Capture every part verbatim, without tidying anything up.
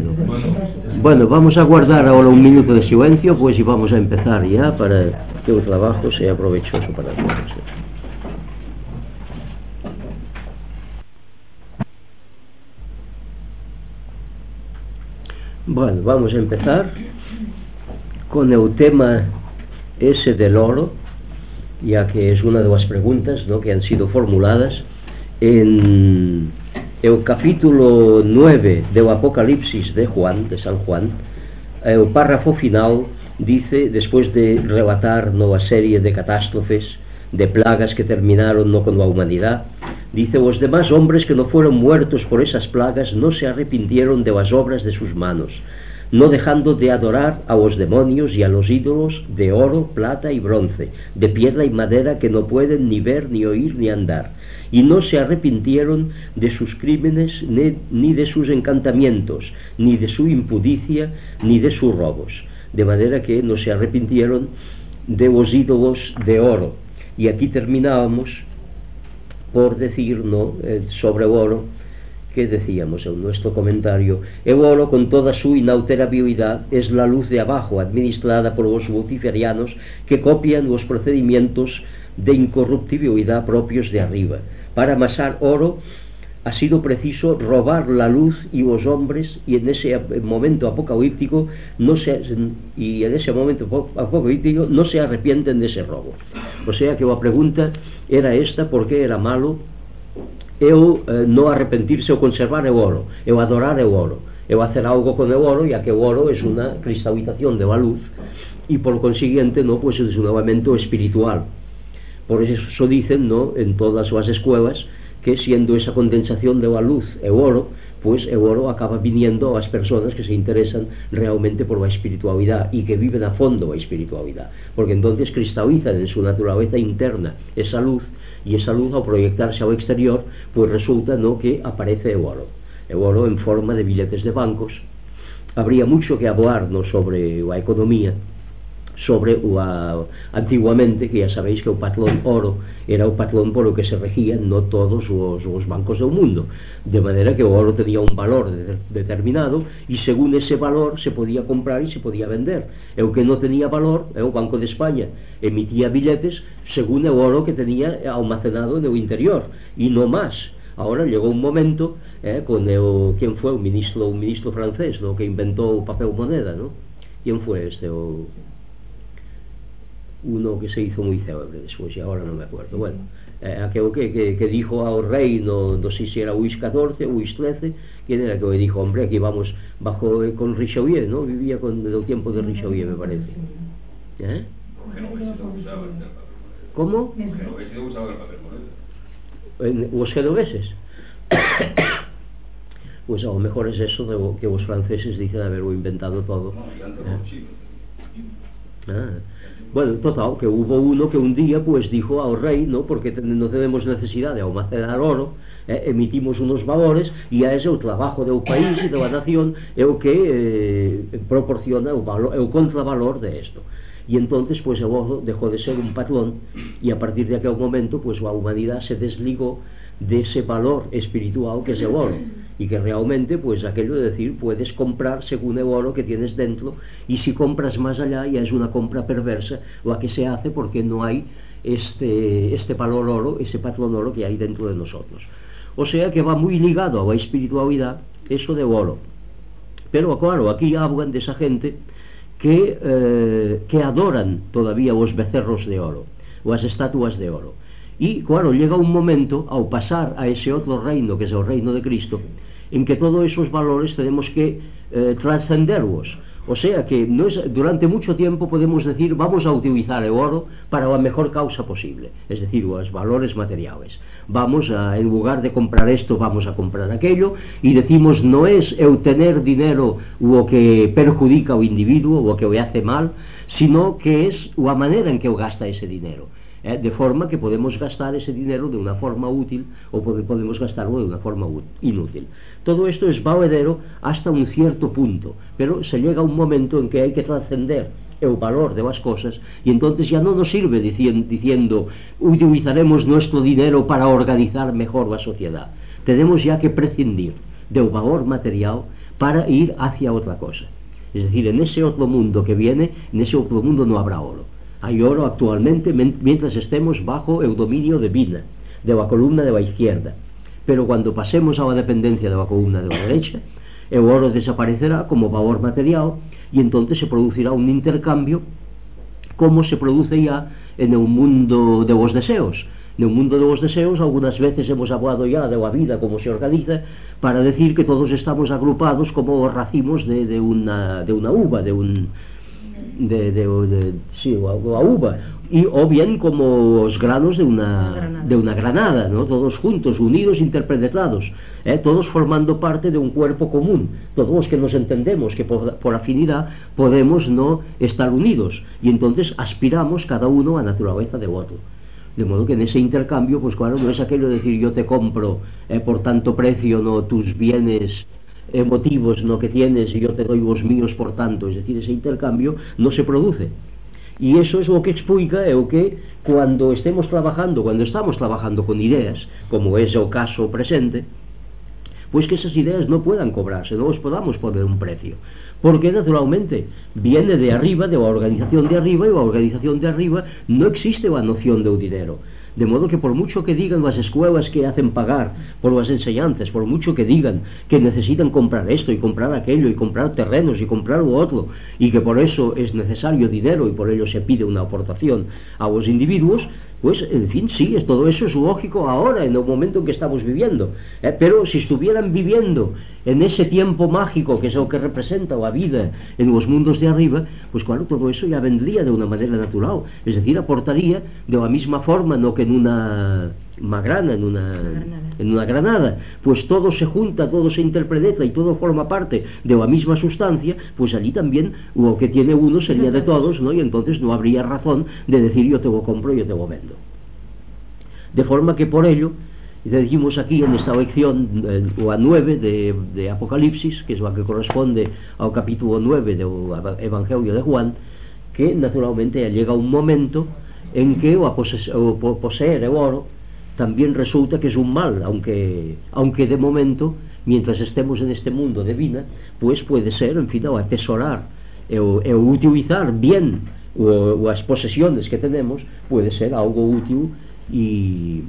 Bueno, bueno, vamos a guardar ahora un minuto de silencio, pues, y vamos a empezar ya para que el trabajo sea provechoso para todos. Bueno, vamos a empezar con el tema ese del oro, ya que es una de las preguntas, ¿no?, que han sido formuladas en el capítulo nueve del Apocalipsis de Juan, de San Juan. El párrafo final dice, después de relatar nueva serie de catástrofes, de plagas que terminaron no con la humanidad, dice: los demás hombres que no fueron muertos por esas plagas no se arrepintieron de las obras de sus manos, no dejando de adorar a los demonios y a los ídolos de oro, plata y bronce, de piedra y madera, que no pueden ni ver, ni oír, ni andar, y no se arrepintieron de sus crímenes, ni, ni de sus encantamientos, ni de su impudicia, ni de sus robos, de manera que no se arrepintieron de los ídolos de oro. Y aquí terminábamos por decir, ¿no?, eh, sobre el oro, que decíamos en nuestro comentario: el oro, con toda su inalterabilidad, es la luz de abajo, administrada por los luciferianos, que copian los procedimientos de incorruptibilidad propios de arriba. Para amasar oro ha sido preciso robar la luz, y los hombres, y en ese momento apocalíptico no se, y en ese momento apocalíptico no se arrepienten de ese robo. O sea que la pregunta era esta: ¿por qué era malo el eh, no arrepentirse o conservar el oro, el adorar el oro, el hacer algo con el oro, ya que el oro es una cristalización de la luz y por consiguiente, no, pues es un elemento espiritual? Por eso dicen, ¿no?, en todas las escuelas, que siendo esa condensación de la luz el oro, pues el oro acaba viniendo a las personas que se interesan realmente por la espiritualidad y que viven a fondo la espiritualidad, porque entonces cristalizan en su naturaleza interna esa luz, y esa luz, al proyectarse al exterior, pues resulta, ¿no?, que aparece el oro, el oro en forma de billetes de bancos. Habría mucho que hablar, ¿no?, sobre la economía, sobre la, antiguamente, que ya sabéis que el patrón oro era el patrón por el que se regían no todos los, los bancos del mundo, de manera que el oro tenía un valor de, determinado, y según ese valor se podía comprar y se podía vender. El que no tenía valor, el Banco de España emitía billetes según el oro que tenía almacenado en el interior, y no más. Ahora llegó un momento, eh, con el, ¿quién fue? Un ministro, un ministro francés, ¿no?, que inventó el papel moneda, ¿no? ¿Quién fue este? O, uno que se hizo muy célebre después, y ahora no me acuerdo. Bueno, eh, aquel que, que, que dijo al rey, no, no sé si era Luis catorce o Luis trece, ¿quién era que le dijo? Hombre, aquí vamos bajo, eh, con Richelieu, ¿no? Vivía con el tiempo de Richelieu, me parece. ¿Eh? ¿Cómo? Los genoveses. Pues a lo mejor es eso de lo que los franceses dicen haberlo inventado todo. ¿Eh? Ah. Bueno, total, que hubo uno que un día pues dijo al rey, no, porque no tenemos necesidad de almacenar oro, eh, emitimos unos valores, y a ese el trabajo del país y de la nación es el que eh, proporciona el, valor, el contravalor de esto. Y entonces pues el oro dejó de ser un patrón, y a partir de aquel momento pues la humanidad se desligó de ese valor espiritual que es el oro, y que realmente pues aquello de decir, puedes comprar según el oro que tienes dentro, y si compras más allá ya es una compra perversa la que se hace, porque no hay este, este valor oro, ese patrón oro que hay dentro de nosotros. O sea que va muy ligado a la espiritualidad eso del oro. Pero claro, aquí hablan de esa gente que, eh, que adoran todavía los becerros de oro, las estatuas de oro. Y claro, llega un momento, al pasar a ese otro reino, que es el reino de Cristo, en que todos esos valores tenemos que eh, trascenderlos. O sea que no es, durante mucho tiempo podemos decir, vamos a utilizar el oro para la mejor causa posible, es decir, los valores materiales. Vamos a, en lugar de comprar esto, vamos a comprar aquello, y decimos, no es el tener dinero lo que perjudica al individuo, lo que le hace mal, sino que es la manera en que gasta ese dinero. Eh, de forma que podemos gastar ese dinero de una forma útil, o podemos gastarlo de una forma inútil. Todo esto es valedero hasta un cierto punto, pero se llega a un momento en que hay que trascender el valor de las cosas, y entonces ya no nos sirve diciendo, diciendo utilizaremos nuestro dinero para organizar mejor la sociedad. Tenemos ya que prescindir, del valor material para ir hacia otra cosa. Es decir, en ese otro mundo que viene, en ese otro mundo no habrá oro. Hay oro actualmente mientras estemos bajo el dominio de Vina, de la columna de la izquierda. Pero cuando pasemos a la dependencia de la columna de la derecha, el oro desaparecerá como valor material y entonces se producirá un intercambio como se produce ya en el mundo de los deseos. En el mundo de los deseos algunas veces hemos hablado ya de la vida, cómo se organiza, para decir que todos estamos agrupados como racimos de, de, una, de una uva, de un... de, de, de sí, la, la uva, y, o bien como los granos de una, de una granada, ¿no? Todos juntos, unidos, interpenetrados, ¿eh? Todos formando parte de un cuerpo común, todos los que nos entendemos, que por, por afinidad podemos no estar unidos, y entonces aspiramos cada uno a la naturaleza del otro. De modo que en ese intercambio, pues claro, no es aquello de decir yo te compro eh, por tanto precio, no, tus bienes emotivos, no, que tienes, y yo te doy los míos por tanto. Es decir, ese intercambio no se produce. Y eso es lo que explica el que cuando estemos trabajando, cuando estamos trabajando con ideas, como es el caso presente, pues que esas ideas no puedan cobrarse, no les podamos poner un precio. Porque naturalmente viene de arriba, de la organización de arriba, y la organización de arriba no existe la noción de un dinero. De modo que por mucho que digan las escuelas que hacen pagar por las enseñanzas, por mucho que digan que necesitan comprar esto y comprar aquello y comprar terrenos y comprar lo otro, y que por eso es necesario dinero y por ello se pide una aportación a los individuos, pues en fin, sí, es, todo eso es lógico ahora, en el momento en que estamos viviendo, ¿eh? Pero si estuvieran viviendo en ese tiempo mágico que es lo que representa la vida en los mundos de arriba, pues claro, todo eso ya vendría de una manera natural, es decir, aportaría de la misma forma, no que en una magrana, en una, en una granada, pues todo se junta, todo se interpreta y todo forma parte de la misma sustancia, pues allí también lo que tiene uno sería de todos, ¿no? Y entonces no habría razón de decir yo te lo compro, yo te lo vendo. De forma que por ello, dijimos aquí en esta lección, eh, la nueve de, de Apocalipsis, que es la que corresponde al capítulo nueve del Evangelio de Juan, que naturalmente llega un momento en que o, pose, o poseer el oro también resulta que es un mal, aunque, aunque de momento, mientras estemos en este mundo de vida, pues puede ser, en fin, o atesorar o, o utilizar bien o, las posesiones que tenemos, puede ser algo útil y,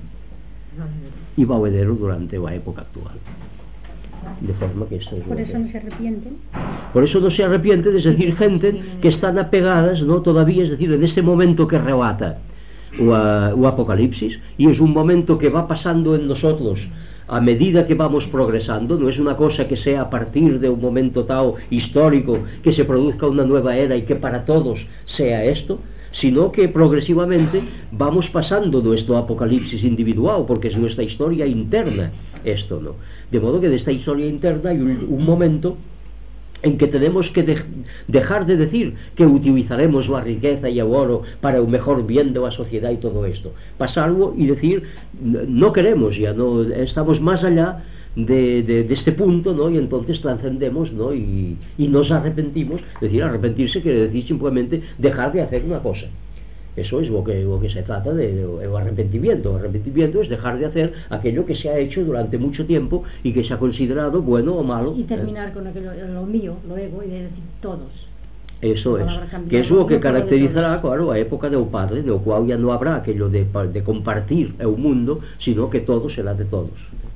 y valedero durante la época actual. De forma que esto es por eso que... no se arrepienten. Por eso no se arrepienten, es decir, gente que están apegadas, ¿no? Todavía, es decir, en este momento que relata o, a, o Apocalipsis, y es un momento que va pasando en nosotros a medida que vamos progresando, no es una cosa que sea a partir de un momento tal histórico que se produzca una nueva era y que para todos sea esto, sino que progresivamente vamos pasando nuestro apocalipsis individual, porque es nuestra historia interna esto, ¿no? De modo que de esta historia interna hay un, un momento en que tenemos que de, dejar de decir que utilizaremos la riqueza y el oro para el mejor bien de la sociedad y todo esto, pasarlo y decir no queremos ya, no estamos más allá de, de, de este punto, ¿no? Y entonces trascendemos, ¿no? y, y nos arrepentimos. Es decir, arrepentirse quiere decir simplemente dejar de hacer una cosa. Eso es lo que, lo que se trata de, de, de arrepentimiento. El arrepentimiento es dejar de hacer aquello que se ha hecho durante mucho tiempo y que se ha considerado bueno o malo. Y terminar eh. con aquello, lo mío, lo ego, y de decir todos. Eso es, que es lo que caracterizará, claro, la época del Padre, de lo cual ya no habrá aquello de, de compartir el mundo, sino que todo será de todos.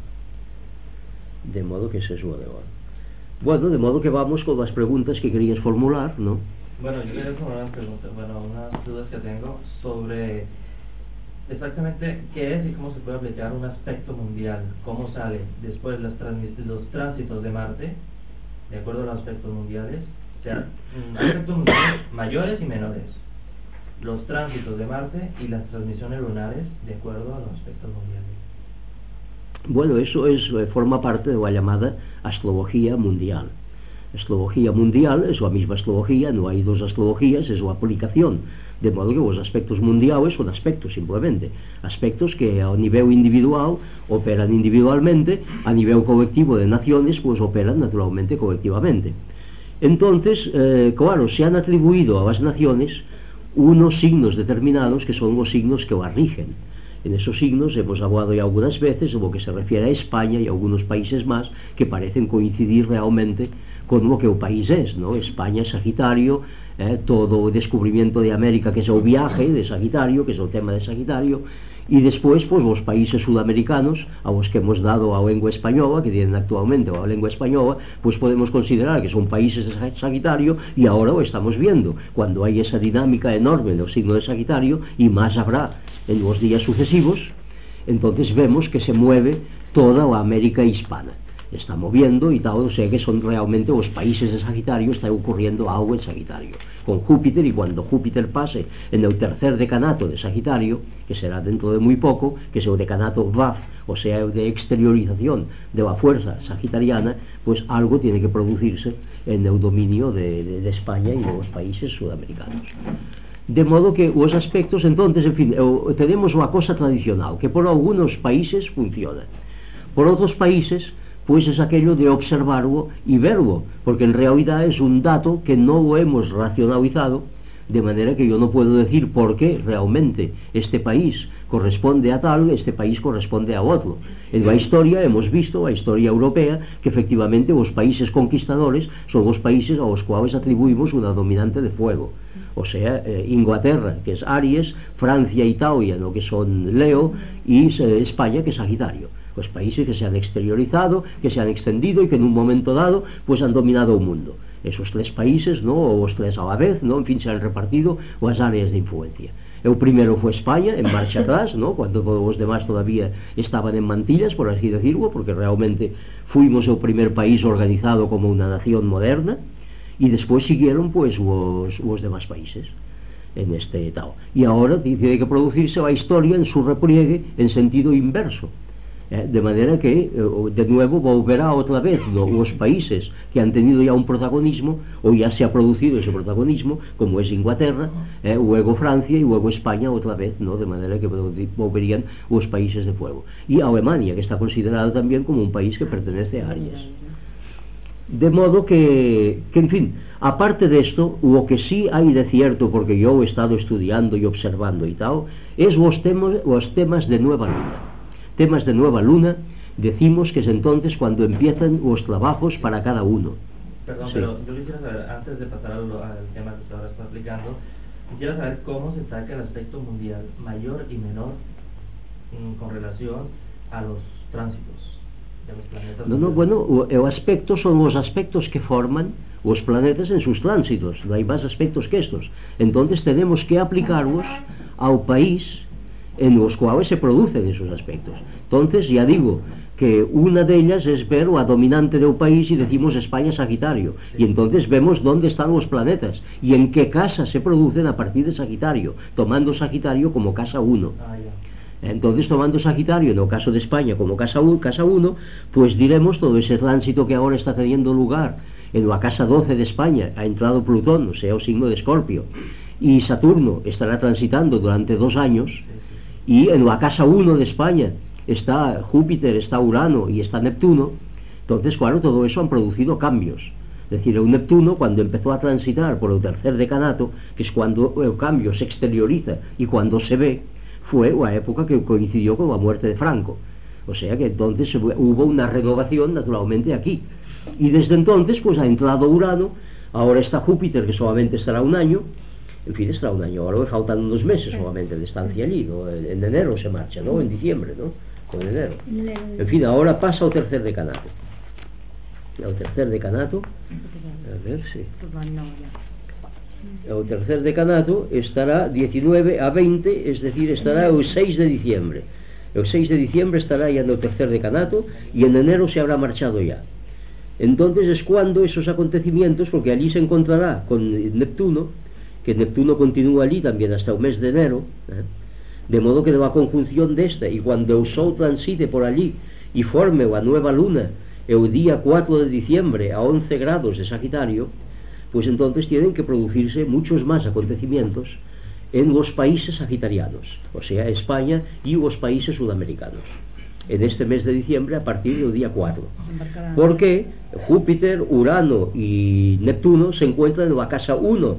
De modo que eso es lo de ahora. Bueno, de modo que vamos con las preguntas que querías formular, ¿no? Bueno, yo quería formular unas preguntas, bueno, unas dudas que tengo sobre exactamente qué es y cómo se puede aplicar un aspecto mundial, cómo sale después los, los tránsitos de Marte, de acuerdo a los aspectos mundiales, o sea, aspectos mundiales mayores y menores, los tránsitos de Marte y las transmisiones lunares de acuerdo a los aspectos mundiales. Bueno, eso es, forma parte de la llamada astrología mundial. Astrología mundial es la misma astrología, no hay dos astrologías, es la aplicación. De modo que los aspectos mundiales son aspectos simplemente, aspectos que a nivel individual operan individualmente, a nivel colectivo de naciones pues operan naturalmente colectivamente. Entonces, eh, claro, se han atribuido a las naciones unos signos determinados que son los signos que las rigen. En esos signos hemos hablado ya algunas veces de lo que se refiere a España y a algunos países más que parecen coincidir realmente con lo que el país es, ¿no? España, Sagitario, eh, todo el descubrimiento de América, que es el viaje de Sagitario, que es el tema de Sagitario, y después pues los países sudamericanos a los que hemos dado a la lengua española, que tienen actualmente la lengua española, pues podemos considerar que son países de Sagitario, y ahora lo estamos viendo, cuando hay esa dinámica enorme del signo de Sagitario, y más habrá en los días sucesivos. Entonces vemos que se mueve toda la América hispana, está moviendo y tal, o sea que son realmente los países de Sagitario, está ocurriendo algo en Sagitario con Júpiter, y cuando Júpiter pase en el tercer decanato de Sagitario, que será dentro de muy poco, que es el decanato V A F, o sea, el de exteriorización de la fuerza sagitariana, pues algo tiene que producirse en el dominio de, de, de España y de los países sudamericanos. De modo que los aspectos, entonces, en fin, eh, tenemos una cosa tradicional, que por algunos países funciona, por otros países pues es aquello de observarlo y verlo, porque en realidad es un dato que no lo hemos racionalizado, de manera que yo no puedo decir por qué realmente este país corresponde a tal, este país corresponde a otro. En la historia hemos visto, la historia europea, que efectivamente los países conquistadores son los países a los cuales atribuimos una dominante de fuego. O sea, eh, Inglaterra, que es Aries, Francia, Italia, ¿no?, que son Leo, y eh, España, que es Sagitario. Los países que se han exteriorizado, que se han extendido y que en un momento dado pues han dominado el mundo. Esos tres países, ¿no?, o los tres a la vez, ¿no?, en fin, se han repartido las áreas de influencia. El primero fue España, en marcha atrás, ¿no?, cuando todos los demás todavía estaban en mantillas, por así decirlo, porque realmente fuimos el primer país organizado como una nación moderna, y después siguieron pues los, los demás países en este estado. Y ahora tiene que producirse la historia en su repliegue en sentido inverso. Eh, de manera que, eh, de nuevo, volverá otra vez, ¿no?, los países que han tenido ya un protagonismo, o ya se ha producido ese protagonismo, como es Inglaterra, eh, luego Francia y luego España otra vez, ¿no?, de manera que volverían los países de fuego. Y Alemania, que está considerada también como un país que pertenece a Aries. De modo que, que, en fin, aparte de esto, lo que sí hay de cierto, porque yo he estado estudiando y observando y tal, es los temas, los temas de nueva luna. Temas de nueva luna, decimos que es entonces cuando empiezan los trabajos para cada uno. Perdón, sí. Pero yo quisiera saber, antes de pasar al, al tema que usted ahora está explicando, quisiera saber cómo se saca el aspecto mundial mayor y menor mm, con relación a los tránsitos de los planetas. No, no, bueno, el aspecto son los aspectos que forman los planetas en sus tránsitos, no hay más aspectos que estos. Entonces tenemos que aplicarlos al país en los cuales se producen esos aspectos. Entonces ya digo que una de ellas es ver la dominante del país y decimos España Sagitario, y entonces vemos dónde están los planetas y en qué casa se producen a partir de Sagitario, tomando Sagitario como casa uno. Ah, ya. Entonces, tomando Sagitario en el caso de España como casa uno, pues diremos todo ese tránsito que ahora está teniendo lugar en la casa doce de España. Ha entrado Plutón, o sea, el signo de Escorpio, y Saturno estará transitando durante dos años. Y en la casa uno de España está Júpiter, está Urano y está Neptuno. Entonces, claro, todo eso han producido cambios. Es decir, el Neptuno, cuando empezó a transitar por el tercer decanato, que es cuando el cambio se exterioriza y cuando se ve, fue la época que coincidió con la muerte de Franco. O sea que entonces hubo una renovación naturalmente aquí. Y desde entonces pues ha entrado Urano, ahora está Júpiter, que solamente estará un año. En fin, estará un año, ahora le faltan unos meses solamente de estancia allí, ¿no? En enero se marcha, ¿no? En diciembre, ¿no? O en enero. En fin, ahora pasa al tercer decanato. El tercer decanato, a ver, sí. El tercer decanato estará diecinueve a veinte, es decir, estará el seis de diciembre. El seis de diciembre estará ya en el tercer decanato y en enero se habrá marchado ya. Entonces es cuando esos acontecimientos, porque allí se encontrará con Neptuno, que Neptuno continúa allí también hasta el mes de enero, ¿eh? De modo que de la conjunción de esta, y cuando el Sol transite por allí y forme la nueva luna el día cuatro de diciembre a once grados de Sagitario, pues entonces tienen que producirse muchos más acontecimientos en los países sagitarianos, o sea, España y los países sudamericanos, en este mes de diciembre a partir del día cuatro. Porque Júpiter, Urano y Neptuno se encuentran en la casa uno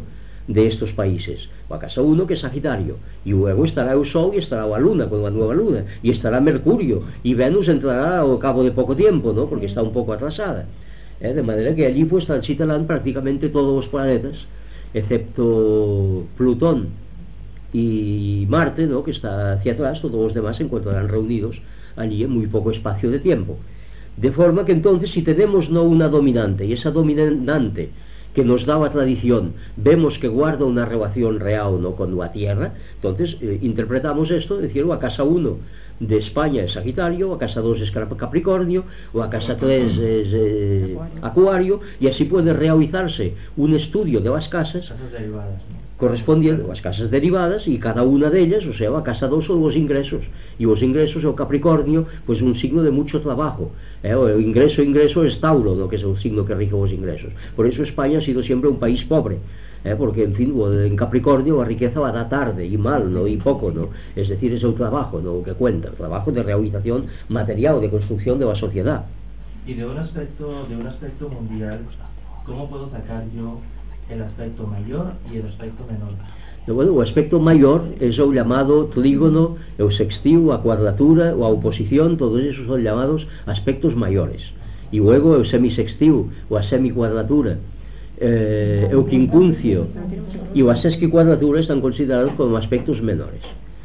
de estos países. O a casa uno, que é Sagitario, e luego estará o Sol e estará a Luna con a nueva Luna, e estará Mercurio, e Venus entrará ao cabo de pouco tiempo, ¿no? Porque está un pouco atrasada, ¿eh? De manera que allí pues transitarán prácticamente todos os planetas, excepto Plutón y Marte, ¿no? Que está hacia atrás. Todos los demás se encontrarán reunidos allí en muy poco espacio de tiempo, de forma que entonces, si tenemos no una dominante, y esa dominante que nos da la tradición vemos que guarda una relación real, ¿no?, con la Tierra, entonces eh, interpretamos esto, decirlo, a casa uno de España es Sagitario, a casa dos es Capricornio, o a casa tres es eh, Acuario, y así puede realizarse un estudio de las casas correspondiendo a las casas derivadas, y cada una de ellas, o sea, a casa dos son los ingresos, y los ingresos, o Capricornio, pues un signo de mucho trabajo, ¿eh? El ingreso ingreso es Tauro, ¿no?, que es el signo que rige los ingresos. Por eso España ha sido siempre un país pobre, ¿eh? Porque en fin, en Capricornio la riqueza va a dar tarde y mal, ¿no?, y poco, ¿no? Es decir, es el trabajo, ¿no?, que cuenta, el trabajo de realización material, de construcción de la sociedad. Y de un aspecto, de un aspecto mundial, ¿cómo puedo sacar yo el aspecto mayor y el aspecto menor? Bueno, o aspecto mayor es o llamado trígono, o sextil, a cuadratura, o a oposición, todos esos son llamados aspectos mayores. Y luego el semisextil, o a semicuadratura, eh, el quincuncio y la sesquicuadratura están considerados como aspectos menores.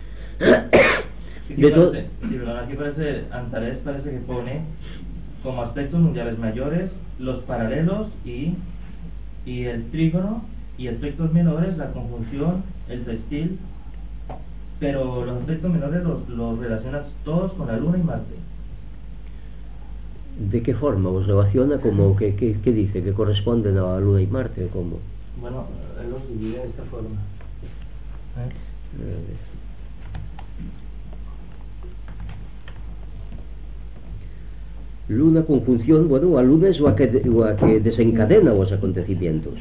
De todo, sí, perdón, aquí parece, Antares parece que pone como aspectos mundiales mayores los paralelos y y el trígono, y aspectos menores la conjunción, el sextil, pero los aspectos menores los, los relacionas todos con la Luna y Marte. ¿De qué forma os relaciona? Como que, que, que dice que corresponden a la Luna y Marte, ¿cómo? Bueno, él los divide de esta forma, ¿eh? Eh, Luna conjunción, bueno, la Luna es la que, la que desencadena los acontecimientos,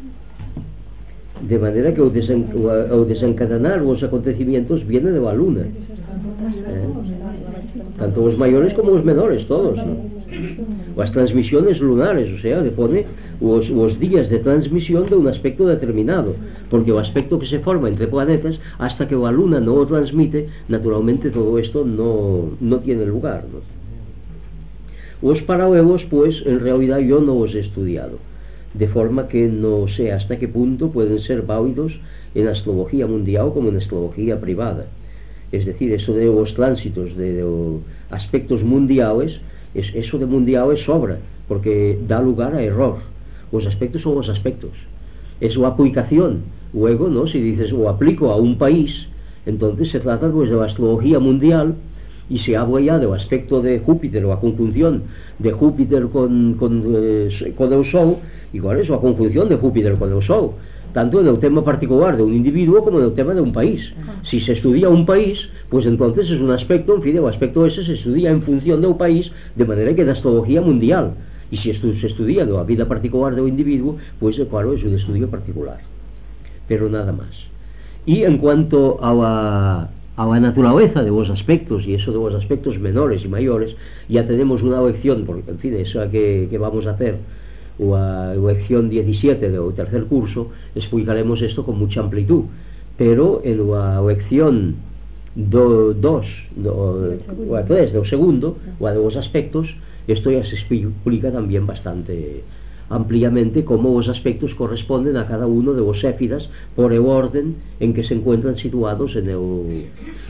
de manera que el, desen, el desencadenar los acontecimientos viene de la Luna, ¿eh? Tanto los mayores como los menores, todos, ¿no? Las transmisiones lunares, o sea, le pone los, los días de transmisión de un aspecto determinado, porque el aspecto que se forma entre planetas, hasta que la Luna no lo transmite, naturalmente todo esto no, no tiene lugar, ¿no? Los paralelos, pues, en realidad yo no los he estudiado, de forma que no sé hasta qué punto pueden ser válidos en astrología mundial como en astrología privada. Es decir, eso de los tránsitos, de, de aspectos mundiales, es, eso de mundiales sobra, porque da lugar a error. Los aspectos son los aspectos, es la aplicación. Luego, ¿no?, si dices, lo aplico a un país, entonces se trata, pues, de la astrología mundial, y se habla ya del aspecto de Júpiter, o la conjunción de Júpiter con, con, eh, con el Sol, igual es la conjunción de Júpiter con el Sol, tanto en el tema particular de un individuo como en el tema de un país. Si se estudia un país, pues entonces es un aspecto, en fin, el aspecto ese se estudia en función del país, de manera que es astrología mundial, y si estu se estudia la vida particular del individuo, pues claro, es un estudio particular, pero nada más. Y en cuanto a la a la naturaleza de los aspectos, y eso de los aspectos menores y mayores, ya tenemos una lección, porque en fin, esa que, que vamos a hacer, la lección diecisiete del tercer curso, explicaremos esto con mucha amplitud, pero en la lección dos, o tres del segundo, la de los aspectos, esto ya se explica también bastante ampliamente cómo los aspectos corresponden a cada uno de los éfiras por el orden en que se encuentran situados en el,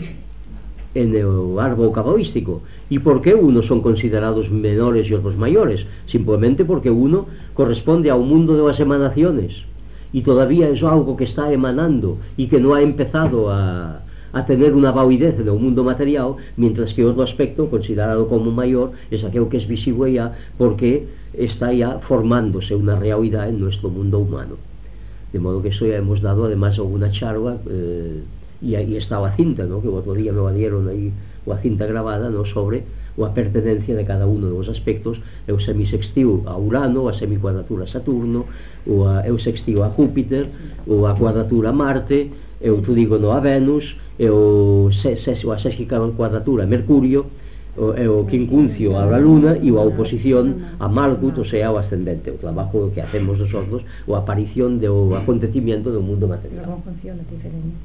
en el árbol cabalístico, y por qué unos son considerados menores y otros mayores. Simplemente porque uno corresponde a un mundo de las emanaciones y todavía es algo que está emanando y que no ha empezado a, a tener una validez en el mundo material, mientras que otro aspecto considerado como mayor es aquel que es visible ya, porque está ya formándose una realidad en nuestro mundo humano. De modo que eso ya hemos dado además alguna charla, eh, y ahí está la cinta, ¿no?, que otro día me la dieron ahí, la cinta grabada, ¿no?, sobre la pertenencia de cada uno de los aspectos, el semisextil a Urano, a semicuadratura a Saturno, o a, el sextil a Júpiter, o a cuadratura a Marte, el trígono a Venus, el, se, se, a sesquicuadratura a Mercurio, o, o quincuncio a la luna y o a oposición a Malkut, o sea, o ascendente, o trabajo que hacemos nosotros, o aparición de o acontecimiento do mundo material. La conjunción es diferente.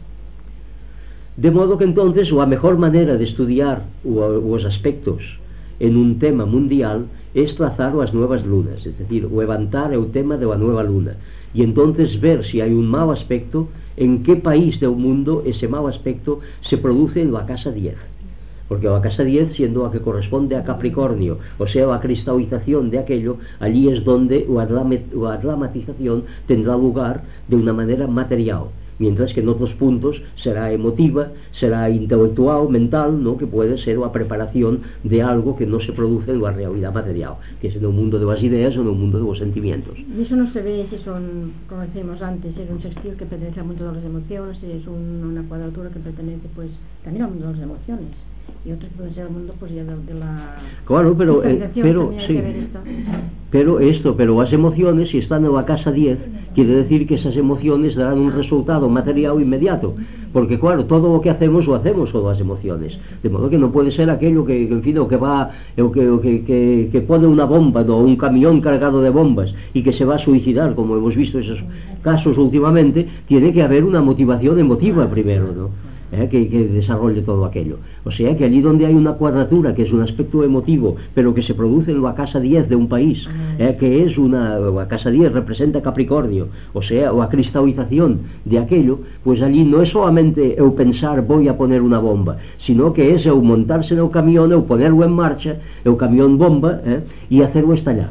De modo que entonces, o a mejor maneira de estudiar o, os aspectos en un tema mundial es trazar as nuevas lunas, es decir, o levantar o tema de la nueva luna, y entonces ver si hay un mal aspecto, en qué país del mundo ese mal aspecto se produce en la casa diez. Porque la casa diez, siendo la que corresponde a Capricornio, o sea, la cristalización de aquello, allí es donde la dramatización tendrá lugar de una manera material, mientras que en otros puntos será emotiva, será intelectual, mental, ¿no? Que puede ser la preparación de algo que no se produce en la realidad material, que es en el mundo de las ideas o en el mundo de los sentimientos. Y eso no se ve si son, como decíamos antes, es un sextil que pertenece al mundo de las emociones, es un, una cuadratura que pertenece pues también al mundo de las emociones, y otros que pueden ser al mundo pues ya de, de la claro, pero, eh, pero sí, esto. pero esto, pero las emociones, si están en la casa diez, quiere decir que esas emociones darán un resultado material inmediato, porque claro, todo lo que hacemos lo hacemos con las emociones, de modo que no puede ser aquello que, que en fin, o que va, o que, o que, que, que pone una bomba, o un camión cargado de bombas y que se va a suicidar, como hemos visto esos casos últimamente. Tiene que haber una motivación emotiva primero, ¿no? Eh, que, que desarrolle todo aquello. O sea que allí donde hay una cuadratura, que es un aspecto emotivo, pero que se produce en la casa diez de un país, eh, que es una, la casa diez representa Capricornio, o sea, la cristalización de aquello, pues allí no es solamente el pensar voy a poner una bomba, sino que es el montarse en el camión, el ponerlo en marcha, el camión bomba, eh, y hacerlo estallar.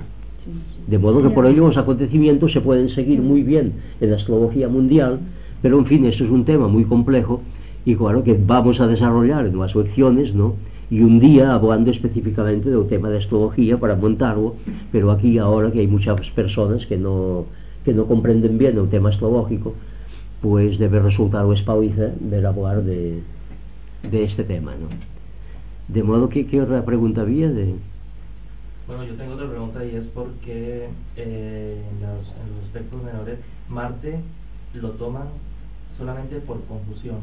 De modo que por ello los acontecimientos se pueden seguir muy bien en la astrología mundial, pero en fin, eso es un tema muy complejo, y claro que vamos a desarrollar en las lecciones, ¿no? Y un día hablando específicamente del tema de astrología para montarlo, pero aquí ahora que hay muchas personas que no, que no comprenden bien el tema astrológico, pues debe resultar o espaliza ver hablar de, de este tema, ¿no? De modo que, ¿qué otra pregunta había? De... Bueno, yo tengo otra pregunta, y es porque eh, en, los, en los aspectos menores Marte lo toman solamente por confusión.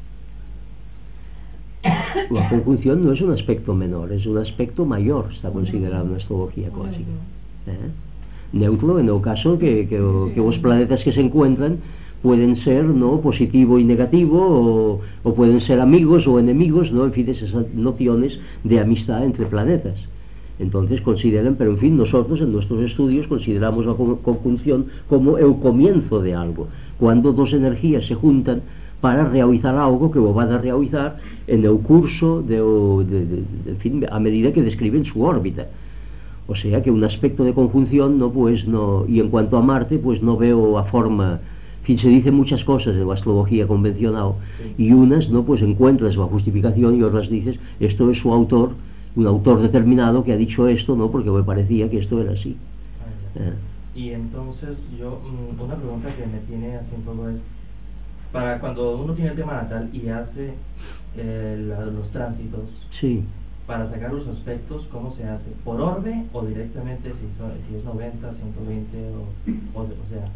La conjunción no es un aspecto menor, es un aspecto mayor, está considerado en la astrología clásica. ¿Eh? Neutro en el caso que, que, que los planetas que se encuentran pueden ser, ¿no?, positivo y negativo, o, o pueden ser amigos o enemigos, ¿no? En fin, esas nociones de amistad entre planetas. Entonces consideran, pero en fin, nosotros en nuestros estudios consideramos la conjunción como el comienzo de algo, cuando dos energías se juntan para realizar algo que lo van a realizar en el curso de, de, de, de, en fin, a medida que describen su órbita. O sea que un aspecto de conjunción, no, pues no, y en cuanto a Marte, pues no veo a forma, en fin, se dicen muchas cosas de la astrología convencional, y unas, no, pues encuentras la justificación y otras dices, esto es su autor, un autor determinado que ha dicho esto, no, porque me parecía que esto era así. Ah, eh. Y entonces yo, una pregunta que me tiene así un poco es, para cuando uno tiene el tema natal y hace eh, la, los tránsitos, sí, para sacar los aspectos, ¿cómo se hace? ¿Por orbe o directamente si, son, si es noventa, ciento veinte o, o, o sea,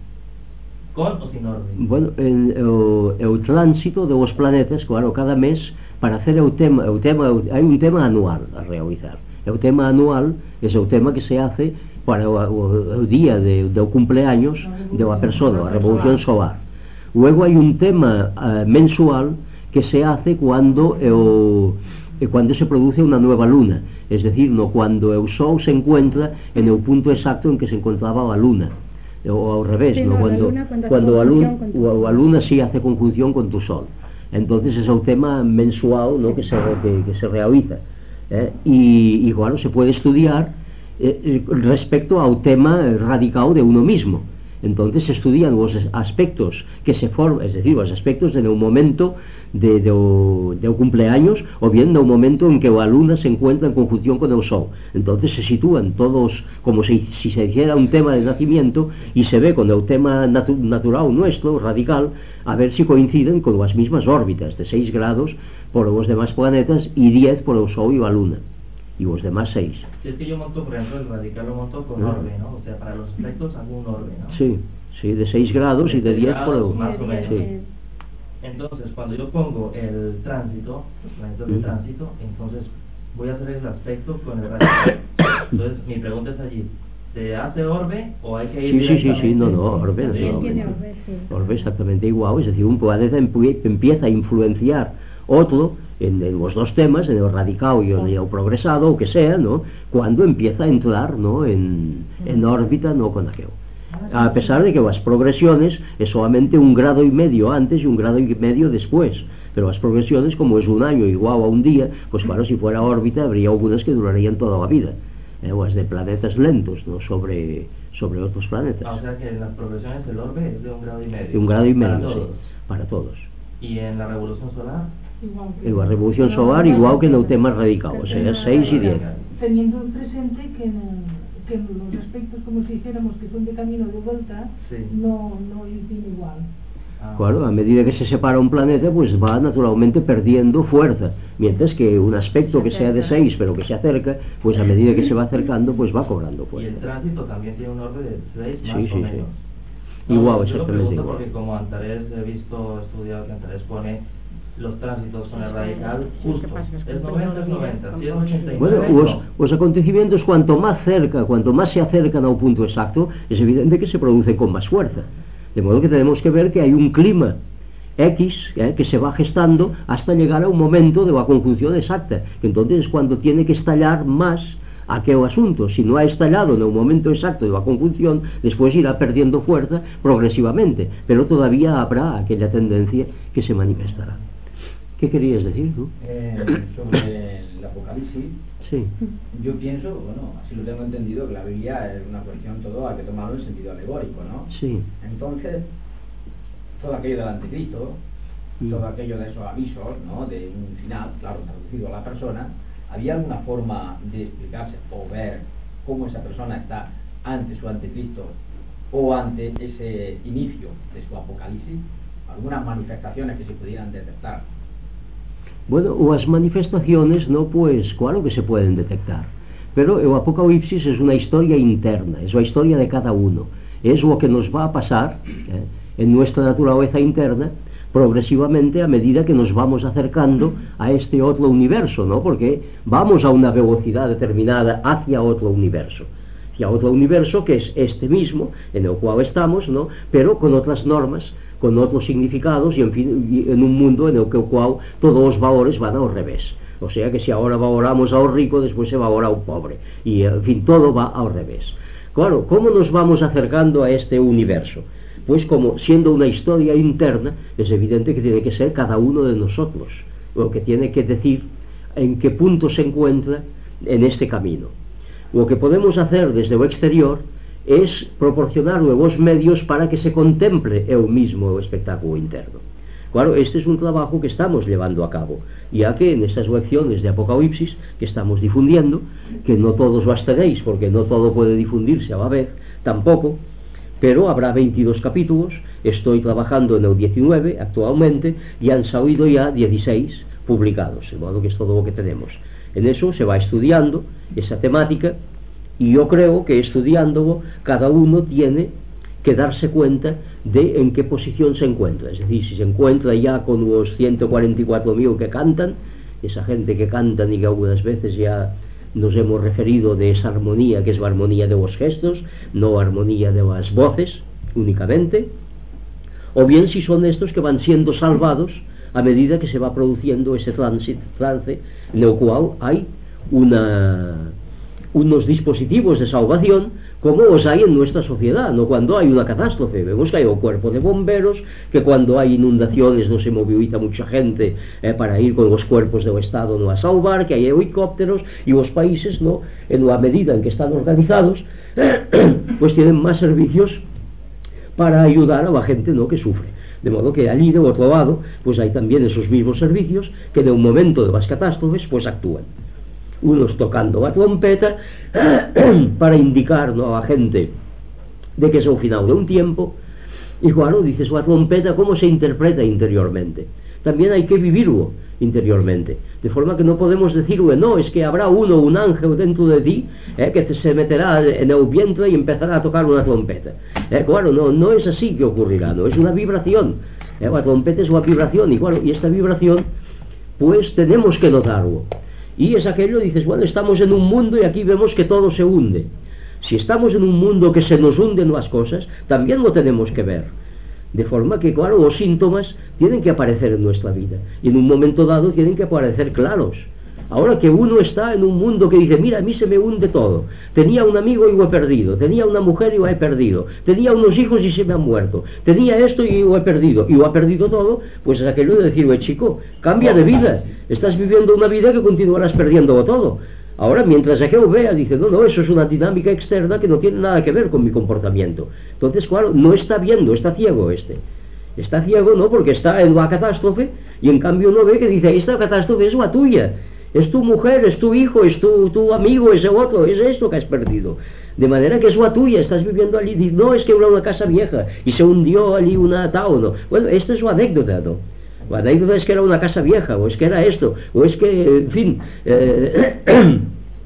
con o sin orbe? Bueno, en el, el tránsito de los planetas, claro, cada mes, para hacer el tema, el tema, hay un tema anual a realizar. El tema anual es el tema que se hace para el, el día de, del cumpleaños de la persona, la revolución solar. Luego hay un tema uh, mensual que se hace cuando, el, cuando se produce una nueva luna, es decir, no cuando el Sol se encuentra en el punto exacto en que se encontraba la luna, o al revés, sí, ¿no? no, cuando, la cuando, cuando la, luna, la luna sí hace conjunción con tu Sol. Entonces es el tema mensual, ¿no?, que, se, que, que se realiza, ¿eh? y, y bueno, se puede estudiar eh, respecto al tema radical de uno mismo. Entonces se estudian los aspectos que se forman, es decir, los aspectos en un momento de, de, de cumpleaños, o bien en un momento en que la luna se encuentra en conjunción con el Sol. Entonces se sitúan todos como si, si se hiciera un tema de nacimiento, y se ve con el tema natu natural nuestro, radical, a ver si coinciden con las mismas órbitas de seis grados por los demás planetas y diez por el Sol y la luna, y los demás seis. Si es que yo monto, por ejemplo, el radical lo monto con ¿no? orbe, ¿no? O sea, para los aspectos hago un orbe, ¿no? Sí, sí, de seis grados de y de diez por el... más o menos. Sí. Entonces, cuando yo pongo el tránsito, los planetas de tránsito, entonces voy a hacer el aspecto con el radical. Entonces, mi pregunta es allí, ¿se hace orbe o hay que ir Sí, sí, sí, directamente? sí, no, no, orbe, Sí, tiene naturalmente. orbe, sí. Orbe exactamente igual, es decir, un planeta empie- empieza a influenciar otro en, en los dos temas, en el radical y en el progresado, o que sea, ¿no? Cuando empieza a entrar, ¿no? en, en órbita, ¿no? Con aquello. A pesar de que las progresiones es solamente un grado y medio antes y un grado y medio después, pero las progresiones, como es un año igual a un día, pues claro, si fuera órbita habría algunas que durarían toda la vida, eh, o las de planetas lentos, ¿no? sobre, sobre otros planetas. Ah, o sea que en las progresiones el orbe es de un grado y medio. De un grado y para medio, todos. sí, para todos. ¿Y en la revolución solar? Igual que En la revolución solar igual que en el tema radical, o sea, seis y diez. Teniendo presente que en, que en los aspectos, como si dijéramos que son de camino de vuelta, Sí. no, no inciden igual. Ah. Claro, a medida que se separa un planeta, pues va naturalmente perdiendo fuerza, mientras que un aspecto que sea de seis, pero que se acerca, pues a medida que se va acercando, pues va cobrando Y el fuerza. tránsito también tiene un orbe de seis más Sí, o sí, sí. menos. Igual, yo lo exactamente pregunto igual. porque como Antares he visto, he estudiado que Antares pone los tránsitos con el radical Sí, ¿qué justo. pasa? Es que Es noventa, es noventa. Si es con- ochenta y Bueno, nueve, los, no. los acontecimientos cuanto más cerca, cuanto más se acercan a un punto exacto, es evidente que se producen con más fuerza. De modo que tenemos que ver que hay un clima X eh, que se va gestando hasta llegar a un momento de la conjunción exacta, que entonces es cuando tiene que estallar más aquel asunto. Si no ha estallado en el momento exacto de la conjunción, después irá perdiendo fuerza progresivamente, pero todavía habrá aquella tendencia que se manifestará. ¿Qué querías decir tú? Eh, sobre el Apocalipsis, Sí. yo pienso, bueno, así lo tengo entendido, que la Biblia es una cuestión todo hay que tomarlo en sentido alegórico, ¿no? Sí. Entonces, todo aquello del anticristo, Mm. todo aquello de esos avisos, ¿no? De un final, claro, traducido a la persona, ¿había alguna forma de explicarse o ver cómo esa persona está ante su anticristo o ante ese inicio de su apocalipsis? Algunas manifestaciones que se pudieran detectar. Bueno, las manifestaciones, no, pues claro que se pueden detectar, pero el Apocalipsis es una historia interna, es la historia de cada uno, es lo que nos va a pasar eh, en nuestra naturaleza interna progresivamente a medida que nos vamos acercando a este otro universo, ¿no? Porque vamos a una velocidad determinada hacia otro universo, hacia otro universo que es este mismo en el cual estamos, ¿no? Pero con otras normas, con otros significados y en fin, y en un mundo en el que el cual todos los valores van al revés. O sea que si ahora valoramos a un rico, después se valora a un pobre. Y en fin, todo va al revés. Claro, ¿cómo nos vamos acercando a este universo? Pues como siendo una historia interna, es evidente que tiene que ser cada uno de nosotros, lo que tiene que decir en qué punto se encuentra en este camino. Lo que podemos hacer desde lo exterior es proporcionar nuevos medios para que se contemple el mismo espectáculo interno. Claro, este es un trabajo que estamos llevando a cabo, ya que en estas lecciones de Apocalipsis que estamos difundiendo, que no todos las tenéis, porque no todo puede difundirse a la vez, tampoco, pero habrá veintidós capítulos, estoy trabajando en el diecinueve actualmente, y han salido ya dieciséis publicados, de modo que es todo lo que tenemos. En eso se va estudiando esa temática, y yo creo que estudiándolo cada uno tiene que darse cuenta de en qué posición se encuentra, es decir, si se encuentra ya con los ciento cuarenta y cuatro mil que cantan, esa gente que cantan y que algunas veces ya nos hemos referido de esa armonía que es la armonía de los gestos, no armonía de las voces únicamente, o bien si son estos que van siendo salvados a medida que se va produciendo ese trance, trance en el cual hay una, unos dispositivos de salvación como los hay en nuestra sociedad, no cuando hay una catástrofe. Vemos que hay un cuerpo de bomberos, que cuando hay inundaciones no se moviliza mucha gente eh, para ir con los cuerpos del Estado no a salvar, que hay helicópteros, y los países, no, en la medida en que están organizados, pues tienen más servicios para ayudar a la gente, no, que sufre. De modo que allí, de otro lado, pues hay también esos mismos servicios que en un momento de las catástrofes pues actúan. Unos tocando la trompeta para indicar, ¿no?, a la gente de que es el final de un tiempo. Y claro, dices, la trompeta, ¿cómo se interpreta interiormente? También hay que vivirlo interiormente, de forma que no podemos decirle, no, es que habrá uno, un ángel dentro de ti, eh, que se meterá en el vientre y empezará a tocar una trompeta. Eh, claro, no, no es así que ocurrirá, no, es una vibración. Eh, la trompeta es una vibración, y claro, y esta vibración, pues tenemos que notarlo. y es aquello, dices, bueno, estamos en un mundo y aquí vemos que todo se hunde. Si estamos en un mundo que se nos hunden las cosas, también lo tenemos que ver. De forma que, claro, los síntomas tienen que aparecer en nuestra vida, y en un momento dado tienen que aparecer claros. Ahora que uno está en un mundo que dice, mira, a mí se me hunde todo, tenía un amigo y lo he perdido, tenía una mujer y lo he perdido, tenía unos hijos y se me han muerto, tenía esto y lo he perdido, y lo ha perdido todo, pues es aquello de decir, oye chico, cambia de vida, estás viviendo una vida que continuarás perdiéndolo todo. Ahora, mientras aquello vea, dice, no, no, eso es una dinámica externa que no tiene nada que ver con mi comportamiento. Entonces, claro, no está viendo, está ciego este. Está ciego, ¿no?, porque está en la catástrofe, y en cambio no ve que dice, esta catástrofe es la tuya. Es tu mujer, es tu hijo, es tu, tu amigo, es el otro, es esto que has perdido. De manera que es la tuya, estás viviendo allí. Dices, no, es que era una casa vieja y se hundió allí una tal, ¿no? Bueno, esta es la anécdota, ¿no? La anécdota es que era una casa vieja, o es que era esto, o es que, en fin, eh,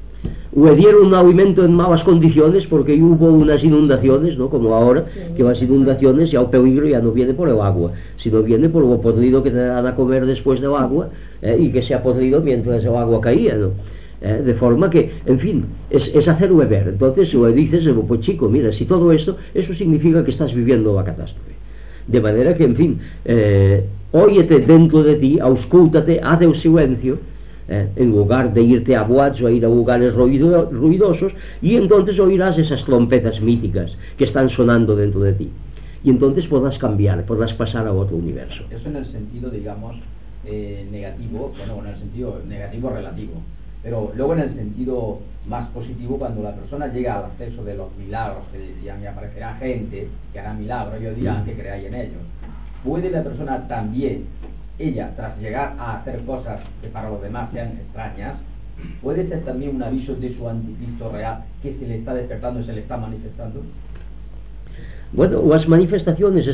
le dieron un alimento en malas condiciones porque hubo unas inundaciones, ¿no?, como ahora, que las inundaciones ya el peligro ya no viene por el agua, sino viene por lo podrido que te dan a comer después del agua, eh, y que se ha podrido mientras el agua caía, ¿no? Eh, de forma que, en fin, es, es hacerlo ver. Entonces le dices, pues chico, mira, si todo esto, eso significa que estás viviendo la catástrofe. De manera que, en fin, eh, óyete dentro de ti, auscúltate, haz el silencio, Eh, en lugar de irte a boates o a ir a lugares ruido, ruidosos, y entonces oirás esas trompetas míticas que están sonando dentro de ti, y entonces podrás cambiar, podrás pasar a otro universo. Eso en el sentido, digamos, eh, negativo, bueno, en el sentido negativo relativo, pero luego en el sentido más positivo, cuando la persona llega al acceso de los milagros, que decían, y aparecerá gente que hará milagros, ellos dirán que creáis en ellos, ¿puede la persona también, ella, tras llegar a hacer cosas que para los demás sean extrañas, puede ser también un aviso de su anticristo real que se le está despertando y se le está manifestando? Bueno, las manifestaciones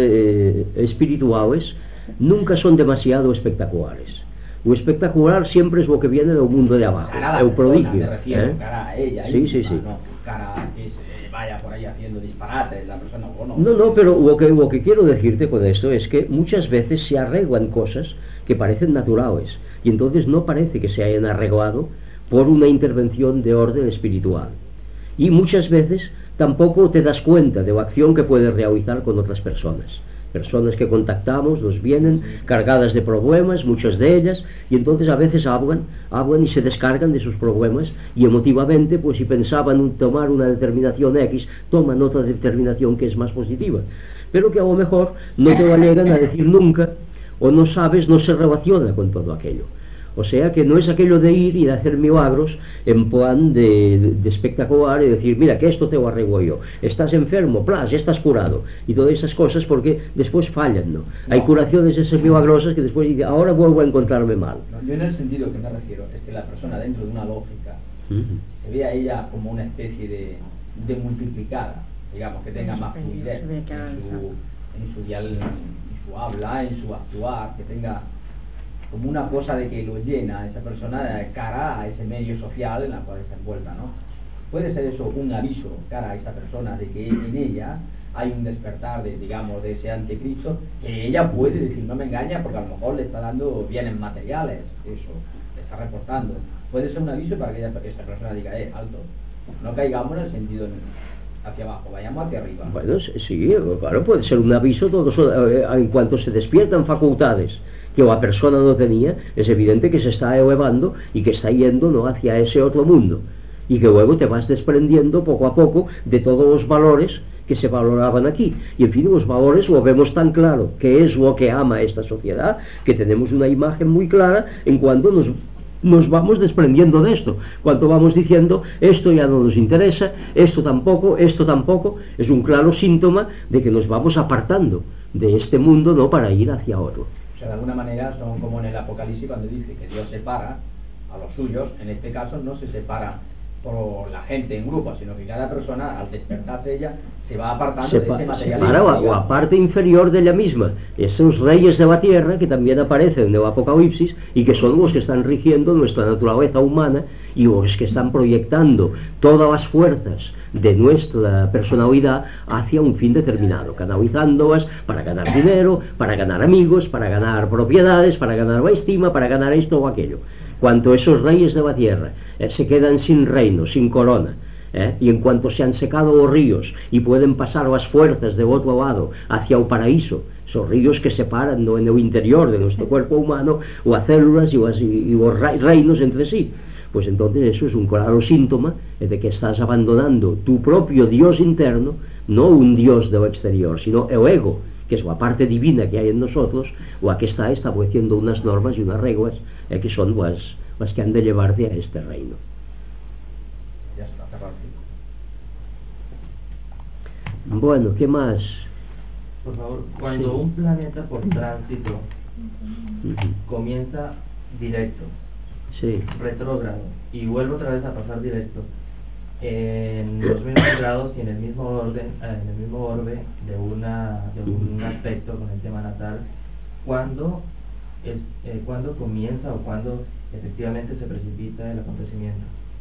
eh, espirituales nunca son demasiado espectaculares. Lo espectacular siempre es lo que viene del mundo de abajo, el prodigio. Me refiero, ¿eh? Cara a ella, sí, misma, sí, sí. No, cara a que se vaya por ahí haciendo disparates la persona, o no. No, no, pero lo que, lo que quiero decirte con esto es que muchas veces se arreglan cosas que parecen naturales, y entonces no parece que se hayan arreglado por una intervención de orden espiritual. Y muchas veces tampoco te das cuenta de la acción que puedes realizar con otras personas. Personas que contactamos nos vienen cargadas de problemas, muchas de ellas, y entonces a veces hablan, hablan y se descargan de sus problemas, y emotivamente, pues si pensaban tomar una determinación X, toman otra determinación que es más positiva, pero que a lo mejor no te lo llegan a decir nunca, o no sabes, no se relaciona con todo aquello. O sea que no es aquello de ir y de hacer milagros en plan de, de, de espectacular y decir, mira, que esto te lo arreglo yo, estás enfermo, plas, ya estás curado, y todas esas cosas, porque después fallan, ¿no? No. Hay curaciones esas milagrosas que después dicen, ahora vuelvo a encontrarme mal. No, yo en el sentido que me refiero es que la persona dentro de una lógica uh-huh. se ve a ella como una especie de, de multiplicada, digamos, que tenga más fluidez en su, en su dial, en su habla, en su actuar, que tenga como una cosa de que lo llena a esa persona de cara a ese medio social en la cual está envuelta, ¿no? Puede ser eso un aviso cara a esa persona de que en ella hay un despertar de, digamos, de ese anticristo, que ella puede decir, no me engaña, porque a lo mejor le está dando bienes materiales, eso, le está reportando. Puede ser un aviso para que, ella, para que esa persona diga, eh, alto, no caigamos en el sentido hacia abajo, vayamos hacia arriba. Bueno, sí, claro, puede ser un aviso, todos, en cuanto se despiertan facultades que la persona no tenía, es evidente que se está elevando y que está yendo, ¿no?, hacia ese otro mundo, y que luego te vas desprendiendo poco a poco de todos los valores que se valoraban aquí, y en fin, los valores lo vemos tan claro, que es lo que ama esta sociedad, que tenemos una imagen muy clara en cuanto nos nos vamos desprendiendo de esto, cuando vamos diciendo esto ya no nos interesa, esto tampoco, esto tampoco, es un claro síntoma de que nos vamos apartando de este mundo, no, para ir hacia otro. O sea, de alguna manera son como en el Apocalipsis cuando dice que Dios separa a los suyos, en este caso no se separa por la gente en grupo, sino que cada persona al despertarse ella se va apartando se de ese material. Separa la, la parte inferior de ella misma, esos reyes de la tierra que también aparecen en el Apocalipsis y que son los que están rigiendo nuestra naturaleza humana y los que están proyectando todas las fuerzas de nuestra personalidad hacia un fin determinado, canalizándolas para ganar dinero, para ganar amigos, para ganar propiedades, para ganar la estima, para ganar esto o aquello. cuanto esos reyes de la tierra eh, se quedan sin reino, sin corona, eh, y en cuanto se han secado los ríos y pueden pasar las fuerzas de otro lado hacia el paraíso, esos ríos que separan no en el interior de nuestro cuerpo humano o a células y, las, y los reinos entre sí, pues entonces eso es un claro síntoma de que estás abandonando tu propio Dios interno, no un Dios del exterior, sino el ego, que es la parte divina que hay en nosotros, o a que está estableciendo unas normas y unas reglas eh, que son las, las que han de llevarte a este reino. Ya está, cerrado. Bueno, ¿qué más? Por favor, cuando Sí. un planeta por tránsito Ujú. comienza directo, Sí. retrógrado, y vuelve otra vez a pasar directo, en los mismos grados y en el mismo orden, eh, en el mismo orbe de una de un aspecto con el tema natal, ¿cuándo es, eh, ¿cuándo comienza o cuándo efectivamente se precipita el acontecimiento?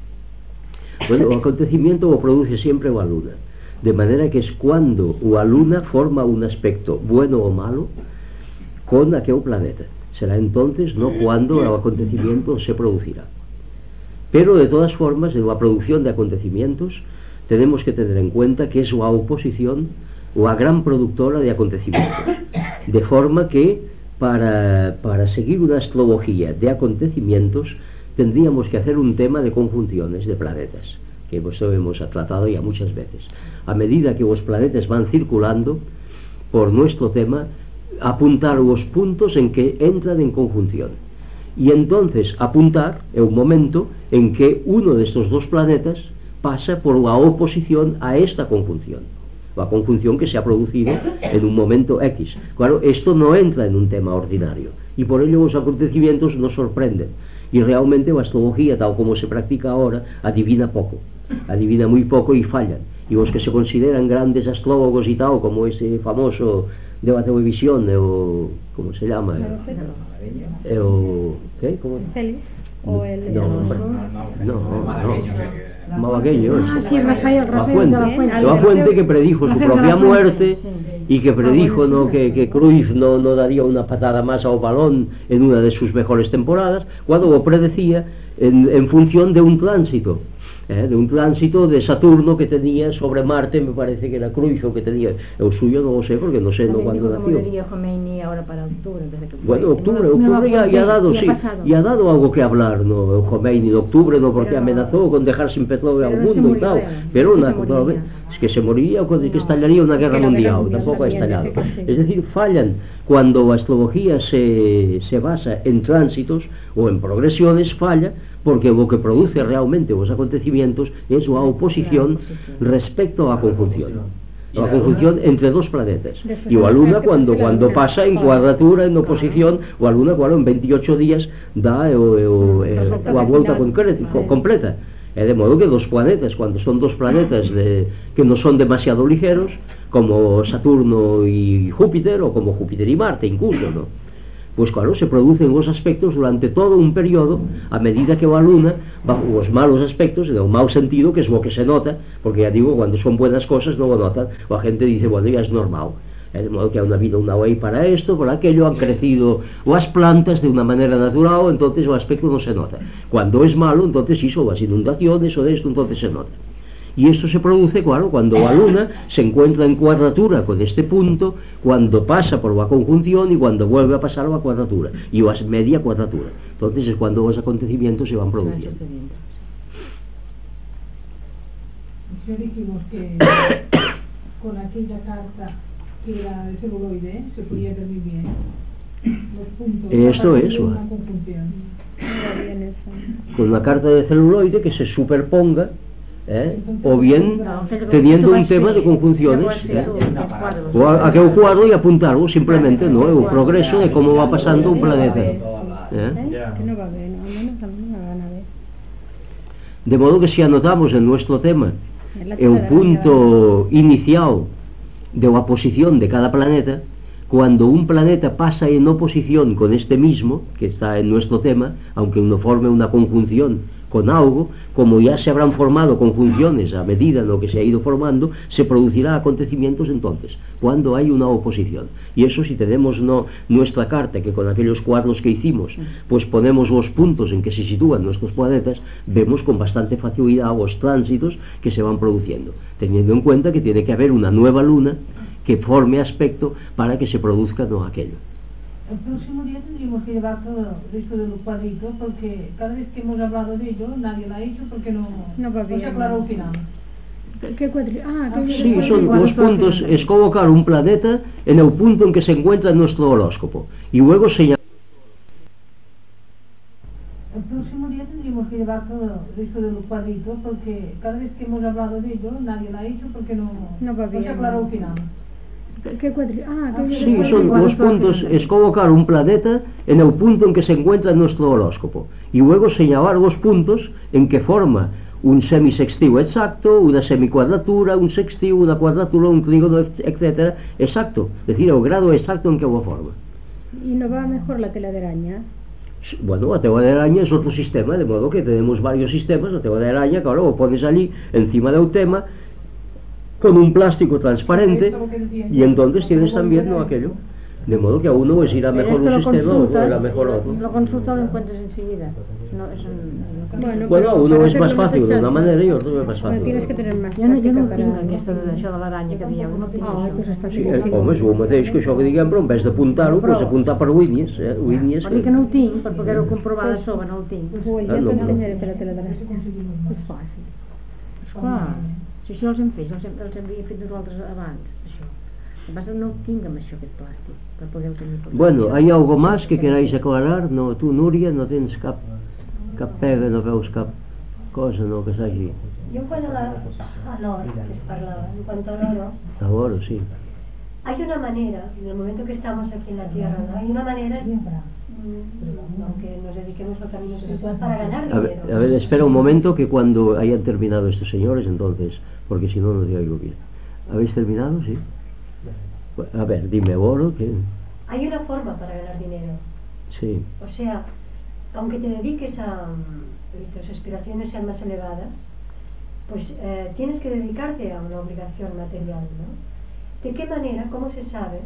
Bueno, el acontecimiento lo produce siempre la luna, de manera que es cuando la luna forma un aspecto bueno o malo con aquel planeta. Será entonces, no cuando el acontecimiento se producirá. Pero de todas formas, en la producción de acontecimientos tenemos que tener en cuenta que es la oposición la gran productora de acontecimientos, de forma que para, para seguir una astrología de acontecimientos tendríamos que hacer un tema de conjunciones de planetas, que eso hemos tratado ya muchas veces. A medida que los planetas van circulando por nuestro tema, apuntar los puntos en que entran en conjunción, y entonces apuntar el momento en que uno de estos dos planetas pasa por la oposición a esta conjunción, la conjunción que se ha producido en un momento X. Claro, esto no entra en un tema ordinario, y por ello los acontecimientos nos sorprenden, y realmente la astrología, tal como se practica ahora, adivina poco, adivina muy poco y fallan, y los que se consideran grandes astrólogos y tal, como ese famoso de la televisión, o ¿cómo se llama? El, el, ¿qué? ¿Cómo? Félix o el No, el- hombre. No, No, malagueño, no. que- Malagueño, Ah, ese. sí, Rafael, La Rafael Fuente, de la Fuente. la Fuente que predijo su Rafael de la propia Fuente, muerte sí. y que predijo Ah, bueno, no sí, que, sí. que Cruyff no, no daría una patada más al balón en una de sus mejores temporadas, cuando lo predecía en, en función de un tránsito. ¿eh? De un tránsito de Saturno que tenía sobre Marte, me parece que era Cruyff o que tenía el suyo, no lo sé porque no sé no También cuándo dijo que nació. moriría Khomeini ahora para octubre, desde que Bueno, fue. octubre, No, no octubre va ya, a ya ha dado, ya sí, pasado. y ha dado algo que hablar, ¿no? El Khomeini de octubre, ¿no? Porque Pero- amenazó con dejar sin petróleo al pero no se mundo y murió tal, él, pero no una, se moriría. es que se moriría o que No, estallaría una guerra que la guerra mundial, mundial tampoco ha también estallado. dice que sí. Es decir, fallan cuando la astrología se, se basa en tránsitos o en progresiones, falla, porque lo que produce realmente los acontecimientos es la oposición respecto a la conjunción. ¿Y La la conjunción luna? entre dos planetas. Después Y la de luna que cuando, pase la cuando luna. pasa en Claro. cuadratura, en oposición, o la luna cuando en veintiocho días da eh, o- eh, Resulta la que vuelta final. concre- co- Sí. completa. Eh, de modo que dos planetas, cuando son dos planetas de, que no son demasiado ligeros, como Saturno y Júpiter, o como Júpiter y Marte incluso, ¿no? Pues claro, se producen los aspectos durante todo un periodo, a medida que la luna, bajo los malos aspectos, en el mal sentido, que es lo que se nota, porque ya digo, cuando son buenas cosas no lo notan, la gente dice, bueno, ya es normal, eh, de modo que ha habido una ley para esto, para aquello, han crecido las plantas de una manera natural, entonces el aspecto no se nota. Cuando es malo, entonces sí, son las inundaciones o de esto, entonces se nota. Y esto se produce, claro, cuando la luna se encuentra en cuadratura con este punto, cuando pasa por la conjunción y cuando vuelve a pasar a la cuadratura, y la media cuadratura. Entonces es cuando los acontecimientos se van produciendo. Ya dijimos que con aquella carta que era el celuloide, ¿eh? Se podía ver muy bien los puntos. Esto a partir es, de ¿no? una conjunción. Está bien eso. Con una carta de celuloide que se superponga, ¿eh? o bien No, pero teniendo esto va un a tema ser- de conjunciones, va a ser ¿eh? un cuadro. o a, a aquel cuadro y apuntarlo simplemente, ¿no? El progreso de cómo va pasando un planeta. ¿eh? Ya. Que no va a ver, ¿no? Al menos a mí no me van a ver. De modo que si anotamos en nuestro tema Es la el tercera punto inicial de la posición de cada planeta, cuando un planeta pasa en oposición con este mismo, que está en nuestro tema, aunque uno forme una conjunción con algo, como ya se habrán formado conjunciones a medida de lo que se ha ido formando, se producirá acontecimientos entonces, cuando hay una oposición. Y eso, si tenemos no, nuestra carta, que con aquellos cuadros que hicimos, pues ponemos los puntos en que se sitúan nuestros planetas, vemos con bastante facilidad los tránsitos que se van produciendo, teniendo en cuenta que tiene que haber una nueva luna que forme aspecto para que se produzca no aquello. El próximo día tendríamos que llevar todo esto de los cuadritos, porque cada vez que hemos hablado de ello, nadie lo ha hecho porque no, No va no se bien. aclaró al final. ¿Qué cuadri? Ah, ¿qué Sí, son los puntos, es colocar un planeta en el punto en que se encuentra en nuestro horóscopo, y luego señalar. El próximo día tendríamos que llevar todo esto de los cuadritos, porque cada vez que hemos hablado de ello, nadie lo ha hecho porque no, No va no se bien. aclaró al final. ¿Qué cuadri? Ah, ¿qué Sí, son los puntos, es colocar un planeta en el punto en que se encuentra en nuestro horóscopo, y luego señalar los puntos en que forma un semisextil exacto, una semicuadratura, un sextil, una cuadratura, un trígono, etcétera, exacto, es decir, el grado exacto en que lo forma. ¿Y no va mejor la tela de araña? Bueno, la tela de araña es otro sistema, de modo que tenemos varios sistemas. La tela de araña, que ahora lo pones allí encima del tema con un plástico transparente, y entonces tienes también no aquello, de modo que a uno pues irá mejor un sistema o otro irá mejor otro. Lo consultas, lo encuentras enseguida. No, eso no, no, Bueno, Bueno, a uno para es más hacerlo más fácil de una exacto. manera y otro es más Pero fácil. tienes que tener más jo no, jo no práctica tinc para... aquesta de, això de l'aranya que dieu, no tinc Ah, això. pues està Sí, sí, eh, sí. home, és el mateix que això que diguem, però en vez d'apuntar-ho, doncs apuntar per línies, eh? línies Per dir que no ho tinc, per poder-ho comprovar de sobre, no el tinc. Pues Ah, ja no. t'ensenyaré per la tela de A ver si araña. conseguimos más. És fàcil. Esclar, si això els hem fet, els, hem, els havíem fet nosaltres abans, això. El que passa és que no ho tinc amb això, aquest plàstic, per poder-ho tenir. posat. Bueno, ¿hay algo más que queráis aclarar? No, tú, Núria, no tens cap, cap pega, no veus cap cosa, no, que s'hagi... Yo en cuanto a, a l'or, que es parlava, en cuanto al oro, Ahora, sí. hay una manera, en el momento que estamos aquí en la Tierra, ¿no? Hay una manera, mm, aunque nos dediquemos al camino espiritual, para ganar A ver, dinero. a ver, espera un momento que cuando hayan terminado estos señores, entonces, porque si no, no te oigo bien. ¿Habéis terminado? Sí. A ver, dime, oro, que... Hay una forma para ganar dinero. Sí. O sea, aunque te dediques a mm, que tus aspiraciones sean más elevadas, pues eh, tienes que dedicarte a una obligación material, ¿no? ¿De qué manera? ¿Cómo se sabe?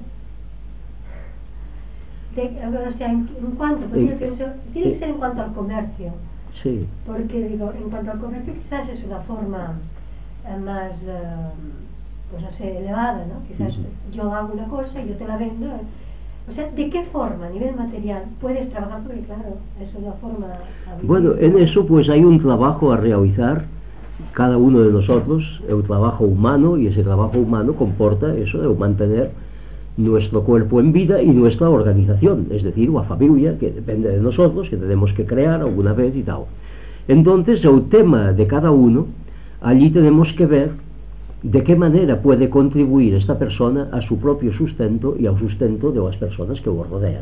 De, o sea, ¿en, en cuánto? Pues Eh, tiene, que ser, tiene que eh, ser en cuanto al comercio, Sí. porque digo, en cuanto al comercio quizás es una forma eh, más, eh, pues no sé, elevada, ¿no? Quizás Ujú. yo hago una cosa y yo te la vendo. eh. O sea, ¿de qué forma, a nivel material, puedes trabajar? Porque claro, eso es la forma... habitual. Bueno, en eso pues hay un trabajo a realizar cada uno de nosotros, el trabajo humano, y ese trabajo humano comporta eso de mantener nuestro cuerpo en vida y nuestra organización, es decir, la familia, que depende de nosotros, que tenemos que crear alguna vez y tal. Entonces, el tema de cada uno, allí tenemos que ver de qué manera puede contribuir esta persona a su propio sustento y al sustento de las personas que lo rodean.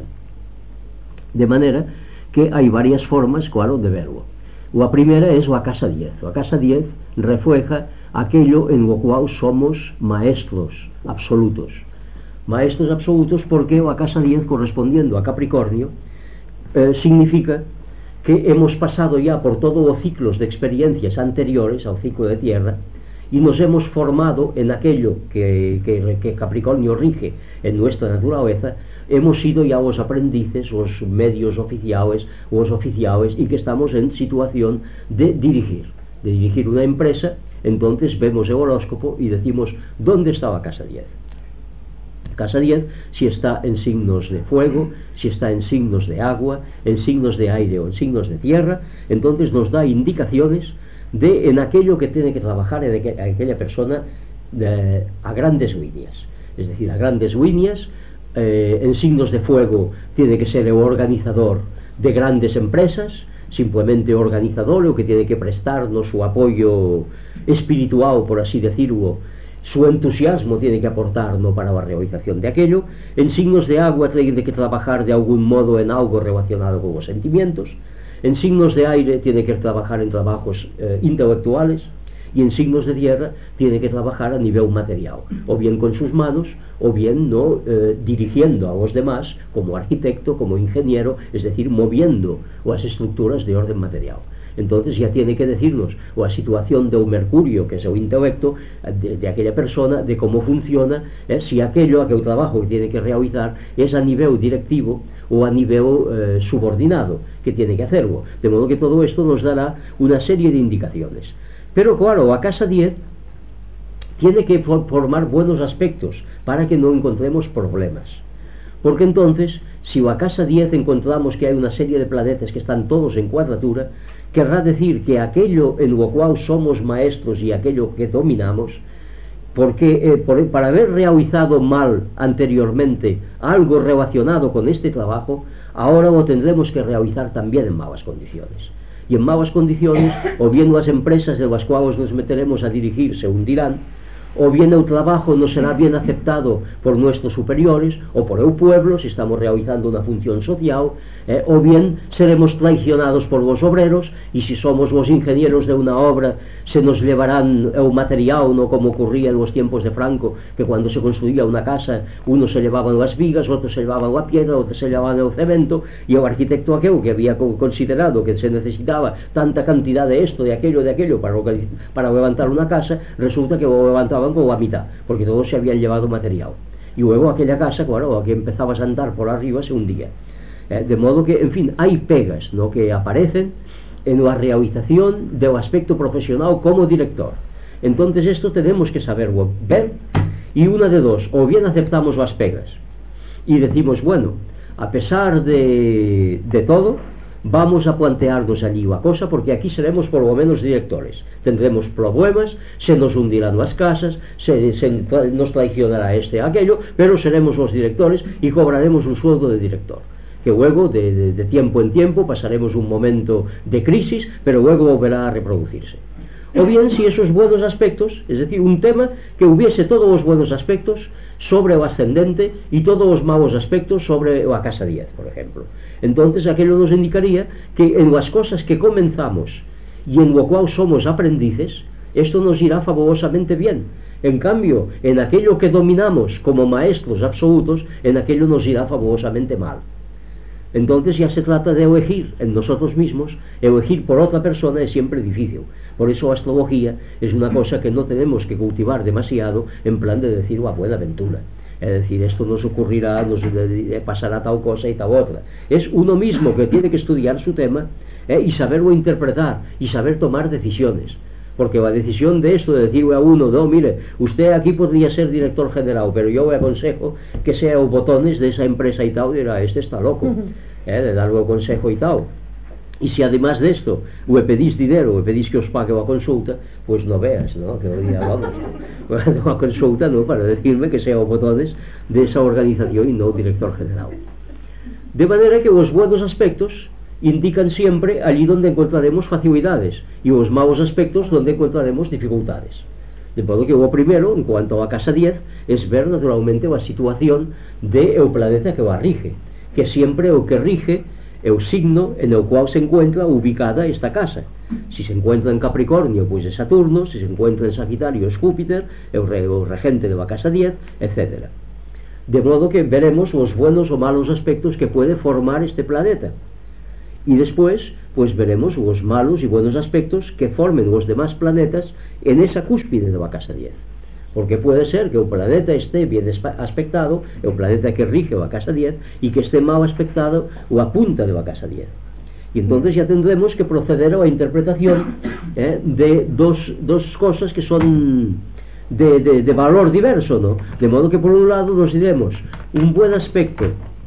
De manera que hay varias formas, claro, de verlo. La primera es la casa diez. La casa diez refleja aquello en lo cual somos maestros absolutos. Maestros absolutos porque la casa diez, correspondiendo a Capricornio, eh, significa que hemos pasado ya por todos los ciclos de experiencias anteriores al ciclo de Tierra y nos hemos formado en aquello que, que, que Capricornio rige en nuestra naturaleza. Hemos sido ya los aprendices, los medios oficiales, los oficiales, y que estamos en situación de dirigir, de dirigir una empresa. Entonces vemos el horóscopo y decimos, ¿dónde está la casa diez? Casa diez, si está en signos de fuego, si está en signos de agua, en signos de aire o en signos de tierra, entonces nos da indicaciones de en aquello que tiene que trabajar en aqu- aquella persona de, a grandes líneas. Es decir, a grandes líneas, eh, en signos de fuego tiene que ser el organizador de grandes empresas, simplemente organizador, o que tiene que prestarnos su apoyo espiritual, por así decirlo, su entusiasmo tiene que aportarnos para la realización de aquello. En signos de agua tiene que trabajar de algún modo en algo relacionado con los sentimientos. En signos de aire tiene que trabajar en trabajos eh, intelectuales, y en signos de tierra tiene que trabajar a nivel material, o bien con sus manos, o bien no eh, dirigiendo a los demás como arquitecto, como ingeniero, es decir, moviendo las estructuras de orden material. Entonces ya tiene que decirnos la situación del mercurio, que es el intelecto de, de aquella persona, de cómo funciona, eh, si aquello, aquel trabajo que tiene que realizar es a nivel directivo o a nivel eh, subordinado, que tiene que hacerlo. De modo que todo esto nos dará una serie de indicaciones. Pero claro, la casa diez tiene que formar buenos aspectos para que no encontremos problemas. Porque entonces, si la casa diez encontramos que hay una serie de planetas que están todos en cuadratura, querrá decir que aquello en lo cual somos maestros y aquello que dominamos, porque eh, por, para haber realizado mal anteriormente algo relacionado con este trabajo, ahora lo tendremos que realizar también en malas condiciones. Y en malas condiciones, o bien las empresas de las cuales nos meteremos a dirigir se hundirán, o bien el trabajo no será bien aceptado por nuestros superiores o por el pueblo si estamos realizando una función social, eh, o bien seremos traicionados por los obreros, y si somos los ingenieros de una obra se nos llevarán el material, no como ocurría en los tiempos de Franco, que cuando se construía una casa unos se llevaban las vigas, otros se llevaban la piedra, otros se llevaban el cemento, y el arquitecto aquel que había considerado que se necesitaba tanta cantidad de esto, de aquello, de aquello para, para levantar una casa, resulta que lo levantaban con la mitad, porque todos se habían llevado material, y luego aquella casa, claro, que empezabas a andar por arriba se hundía. Eh, de modo que, en fin, hay pegas, ¿no?, que aparecen en la realización del aspecto profesional como director. Entonces esto tenemos que saberlo ver, y una de dos: o bien aceptamos las pegas y decimos, bueno, a pesar de, de todo, vamos a plantearnos allí la cosa, porque aquí seremos por lo menos directores, tendremos problemas, se nos hundirán las casas, se, se nos traicionará este aquello, pero seremos los directores y cobraremos un sueldo de director, que luego de, de, de tiempo en tiempo pasaremos un momento de crisis, pero luego volverá a reproducirse. O bien, si esos buenos aspectos, es decir, un tema que hubiese todos los buenos aspectos sobre el ascendente y todos los malos aspectos sobre la casa diez, por ejemplo. Entonces aquello nos indicaría que en las cosas que comenzamos y en lo cual somos aprendices, esto nos irá fabulosamente bien. En cambio, en aquello que dominamos como maestros absolutos, en aquello nos irá fabulosamente mal. Entonces ya se trata de elegir en nosotros mismos. Elegir por otra persona es siempre difícil. Por eso la astrología es una cosa que no tenemos que cultivar demasiado en plan de decir a buena aventura. Es decir, esto nos ocurrirá, nos pasará tal cosa y tal otra. Es uno mismo que tiene que estudiar su tema eh, y saberlo interpretar y saber tomar decisiones. Porque la decisión de esto, de decirle a uno, no, mire, usted aquí podría ser director general, pero yo le aconsejo que sea los botones de esa empresa y tal, dirá, este está loco, eh, de darle el consejo y tal. Y si además de esto le pedís dinero, le pedís que os pague la consulta, pues no veas, ¿no? Que hoy día vamos, la consulta, ¿no?, para decirme que sea los botones de esa organización y no director general. De manera que los buenos aspectos indican siempre allí donde encontraremos facilidades, y los malos aspectos donde encontraremos dificultades. De modo que lo primero, en cuanto a la casa diez, es ver naturalmente la situación del planeta que la rige, que siempre el que rige el signo en el cual se encuentra ubicada esta casa. Si se encuentra en Capricornio, pues es Saturno; si se encuentra en Sagitario, es Júpiter, el, re, el regente de la casa diez, etcétera. De modo que veremos los buenos o malos aspectos que puede formar este planeta. Y después, pues veremos los malos y buenos aspectos que formen los demás planetas en esa cúspide de la casa diez. Porque puede ser que un planeta esté bien aspectado, el planeta que rige la casa diez, y que esté mal aspectado la punta de la casa diez. Y entonces ya tendremos que proceder a la interpretación eh, de dos, dos cosas que son de, de, de valor diverso, ¿no? De modo que por un lado nos diremos un buen aspecto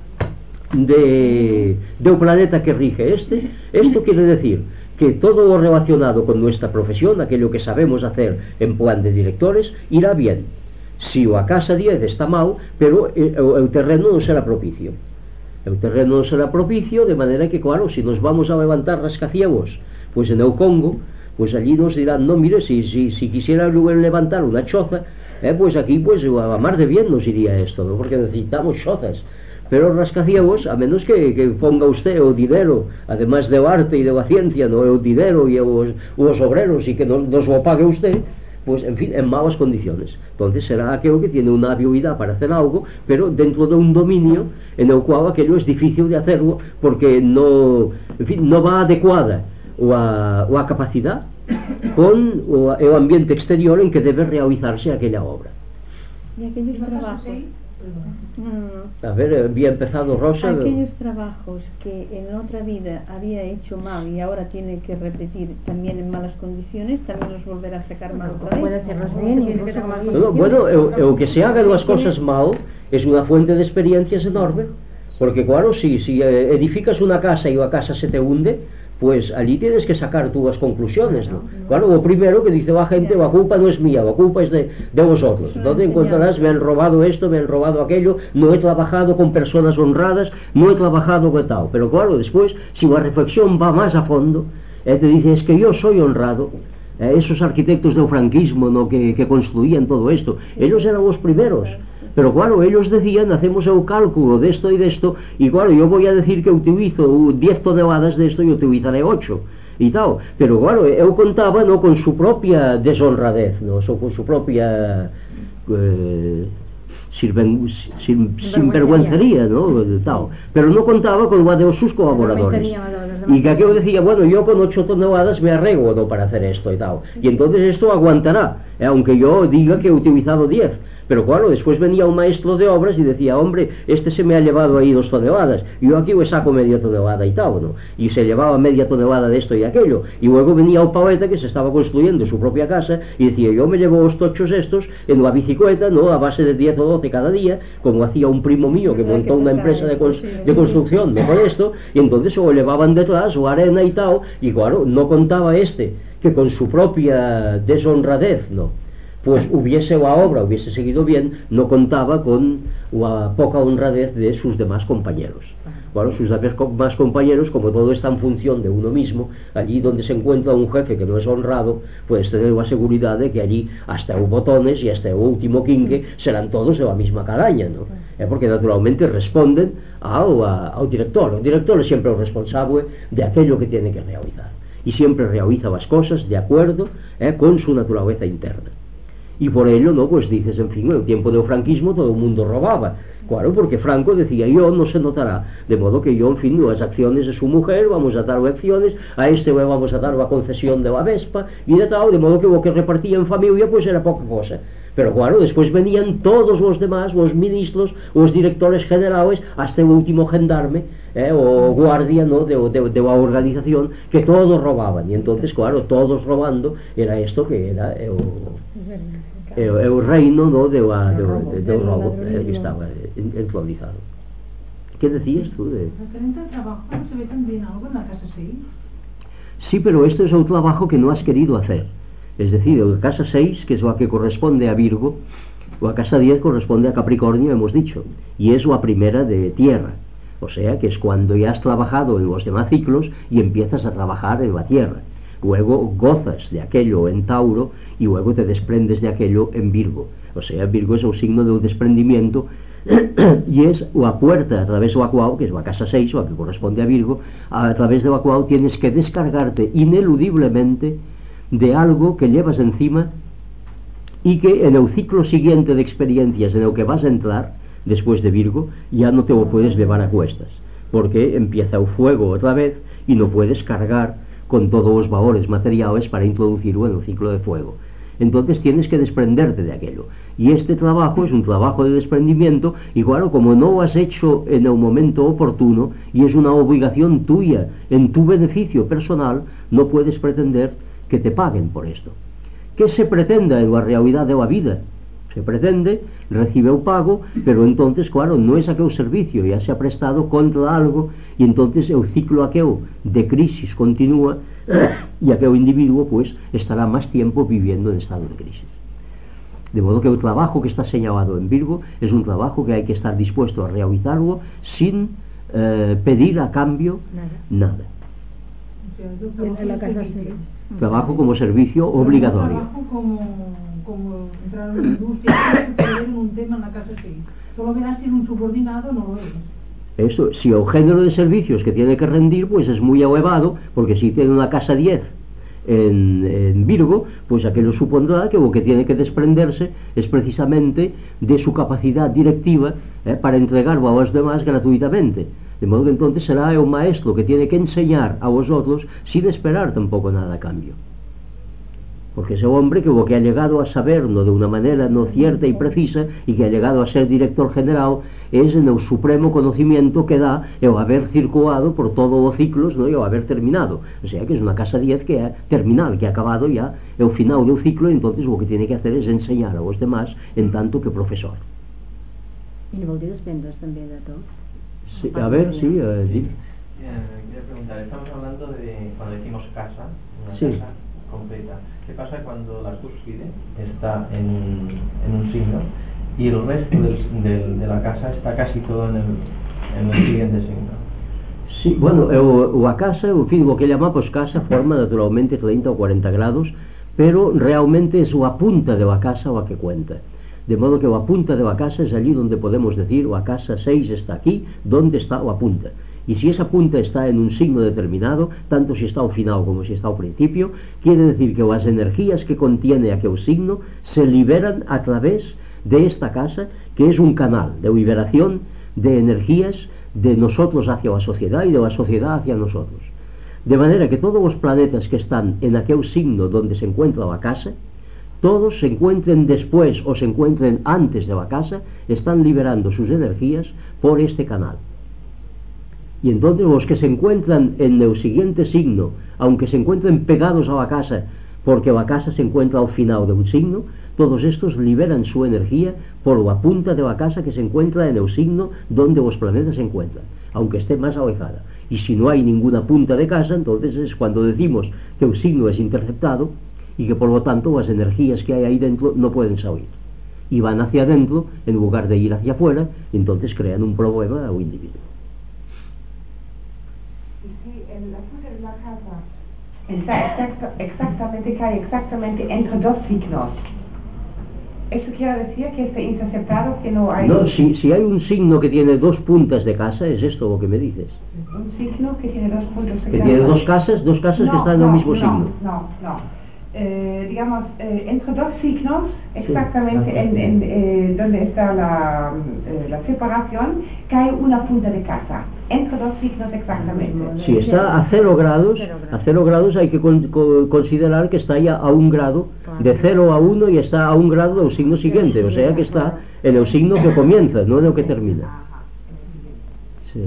de, de un planeta que rige este. Esto quiere decir que todo lo relacionado con nuestra profesión, aquello que sabemos hacer en plan de directores, irá bien. Si la casa diez está mal, pero el, el terreno no será propicio. El terreno no será propicio, de manera que, claro, si nos vamos a levantar rascacielos, pues en el Congo, pues allí nos dirán, no, mire, si, si, si quisiera levantar una choza, eh, pues aquí, pues a la mar de bien nos iría esto, ¿no?, porque necesitamos chozas. pero rascacielos, a menos que, que ponga usted o dinero, además de arte y de la ciencia, no o dinero y os, os obreros y que no, nos lo pague usted, pues en fin, en malas condiciones. Entonces será aquello que tiene una habilidad para hacer algo, pero dentro de un dominio en el cual aquello es difícil de hacerlo porque no, en fin, no va adecuada o a, o a capacidad con o a, el ambiente exterior en que debe realizarse aquella obra. Y aquellos trabajos, no, no, no. A ver, había empezado Rosa. Aquellos trabajos que en otra vida había hecho mal y ahora tiene que repetir también en malas condiciones, también los volverá a sacar mal otra vez. Puede hacerlos bien y incluso con malas No, no, bueno, el, el que se hagan las cosas mal es una fuente de experiencias enorme, porque claro, si, si edificas una casa y la casa se te hunde, pues allí tienes que sacar tú las conclusiones, ¿no? Claro, lo primero que dice la gente, la culpa no es mía, la culpa es de, de vosotros. ¿Dónde encontrarás? Me han robado esto, me han robado aquello, no he trabajado con personas honradas, no he trabajado con tal. Pero claro, después, si la reflexión va más a fondo, eh, te dice, es que yo soy honrado. Eh, esos arquitectos del franquismo, ¿no?, que, que construían todo esto, ellos eran los primeros. Pero claro, ellos decían, hacemos el cálculo de esto y de esto, y claro, yo voy a decir que utilizo diez toneladas de esto y utilizaré ocho, y tal. Pero claro, él contaba, ¿no?, con su propia deshonradez, ¿no?, o con su propia eh, sirven, sin, sinvergüencería, ¿no?, tal. Pero no contaba con la de sus colaboradores. Y que aquello decía, bueno, yo con ocho toneladas me arreglo, ¿no?, para hacer esto y tal. Y entonces esto aguantará, eh, aunque yo diga que he utilizado diez. Pero claro, después venía un maestro de obras y decía, hombre, este se me ha llevado ahí dos toneladas, yo aquí le saco media tonelada y tal, ¿no? Y se llevaba media tonelada de esto y aquello. Y luego venía un poeta que se estaba construyendo su propia casa y decía, yo me llevo los tochos estos en la bicicleta, ¿no?, a base de diez o doce cada día, como hacía un primo mío que montó una empresa de, cons de construcción, ¿no?, con esto, y entonces se lo llevaban detrás, o arena y tal, y claro, no contaba este, que con su propia deshonradez, ¿no?, pues hubiese la obra, hubiese seguido bien, no contaba con la poca honradez de sus demás compañeros. Bueno, sus demás compañeros, como todo está en función de uno mismo, allí donde se encuentra un jefe que no es honrado, puedes tener la seguridad de que allí hasta los botones y hasta el último quinque serán todos de la misma calaña, ¿no? Eh, porque naturalmente responden al, al director. El director es siempre el responsable de aquello que tiene que realizar y siempre realiza las cosas de acuerdo eh, con su naturaleza interna. Y por ello, ¿no?, pues dices, en fin, en el tiempo del franquismo todo el mundo robaba. Claro, porque Franco decía, yo no se notará, de modo que yo, en fin, las acciones de su mujer, vamos a dar acciones, a este le vamos a dar la concesión de la Vespa, y de tal, de modo que lo que repartía en familia, pues era poca cosa. Pero claro, después venían todos los demás, los ministros, los directores generales, hasta el último gendarme, eh, o guardia, ¿no?, de, de, de la organización, que todos robaban. Y entonces, claro, todos robando, era esto que era el, el, el reino, ¿no?, de la, de, de, del robo, eh, que estaba entronizado. ¿Qué decías tú? De... ¿Referente al trabajo se ve también algo en la casa seis? Sí, pero esto es un trabajo que no has querido hacer. Es decir, la casa seis, que es la que corresponde a Virgo, o la casa diez corresponde a Capricornio, hemos dicho, y es la primera de tierra. O sea, que es cuando ya has trabajado en los demás ciclos y empiezas a trabajar en la tierra. Luego gozas de aquello en Tauro y luego te desprendes de aquello en Virgo. O sea, Virgo es el signo del desprendimiento y es la puerta a través de la cual, que es la casa seis, la que corresponde a Virgo, a través de la cual tienes que descargarte ineludiblemente de algo que llevas encima y que en el ciclo siguiente de experiencias en el que vas a entrar, después de Virgo, ya no te lo puedes llevar a cuestas, porque empieza el fuego otra vez y no puedes cargar con todos los valores materiales para introducirlo en el ciclo de fuego. Entonces tienes que desprenderte de aquello. Y este trabajo es un trabajo de desprendimiento, y claro, como no lo has hecho en el momento oportuno, y es una obligación tuya, en tu beneficio personal, no puedes pretender que te paguen por esto. ¿Qué se pretende en la realidad de la vida? Se pretende, recibe un pago, pero entonces, claro, no es aquel servicio, ya se ha prestado contra algo, y entonces el ciclo aquel de crisis continúa, y aquel individuo pues estará más tiempo viviendo en estado de crisis. De modo que el trabajo que está señalado en Virgo es un trabajo que hay que estar dispuesto a realizarlo sin eh, pedir a cambio nada. nada. En la casa seis. Trabajo como servicio obligatorio. Trabajo como, como entrar en una industria, en un tema en la casa seis. Solo verás si en un subordinado no lo es. Eso, si el género de servicios que tiene que rendir pues es muy elevado, porque si tiene una casa diez en, en Virgo, pues aquello supondrá que lo que tiene que desprenderse es precisamente de su capacidad directiva eh, para entregarlo a los demás gratuitamente. De modo que entonces será un maestro que tiene que enseñar a vosotros sin esperar tampoco nada a cambio. Porque ese hombre que lo que ha llegado a saberlo de una manera no cierta y precisa y que ha llegado a ser director general es en el supremo conocimiento que da el haber circulado por todos los ciclos, ¿no? Y el haber terminado. O sea que es una casa diez que ha terminado, que ha acabado ya el final del ciclo, y entonces lo que tiene que hacer es enseñar a los demás en tanto que profesor. I vol dir desprendre's també de tot? Sí, a ver, sí, eh, sí. Eh, quería preguntar, estamos hablando de cuando decimos casa, una Sí. casa completa. ¿Qué pasa cuando la cúspide está en, en un signo y el resto del, del, de la casa está casi todo en el, en el siguiente signo? Sí, bueno, el, la casa, en fin, lo que llamamos casa forma naturalmente treinta o cuarenta grados, pero realmente es la punta de la casa la que cuenta. De modo que la punta de la casa es allí donde podemos decir la casa seis está aquí, donde está la punta. Y si esa punta está en un signo determinado, tanto si está al final como si está al principio, quiere decir que las energías que contiene aquel signo se liberan a través de esta casa, que es un canal de liberación de energías de nosotros hacia la sociedad y de la sociedad hacia nosotros. De manera que todos los planetas que están en aquel signo donde se encuentra la casa, todos se encuentren después o se encuentren antes de la casa, están liberando sus energías por este canal. Y entonces los que se encuentran en el siguiente signo, aunque se encuentren pegados a la casa, porque la casa se encuentra al final de un signo, todos estos liberan su energía por la punta de la casa que se encuentra en el signo donde los planetas se encuentran, aunque esté más alejada. Y si no hay ninguna punta de casa, entonces es cuando decimos que el signo es interceptado y que por lo tanto las energías que hay ahí dentro no pueden salir. Y van hacia adentro en lugar de ir hacia afuera, y entonces crean un problema al individuo. Y si en la punta de la casa está exacta, exactamente, cae exactamente entre dos signos, ¿eso quiere decir que está interceptado, que no hay...? No, si, si hay un signo que tiene dos puntas de casa, es esto lo que me dices. Un signo que tiene dos puntos de Que casa. tiene dos casas, dos casas no, que están en no, el mismo no, signo. No, no. Eh, digamos, eh, entre dos signos, Sí, exactamente ajá. en, en eh, donde está la, eh, la separación, cae una punta de casa. Entre dos signos exactamente. Si está a cero grados, a cero grados hay que con, con, considerar que está ya a un grado, de cero a uno, y está a un grado del signo siguiente, o sea que está en el signo que comienza, no en el que termina. Sí.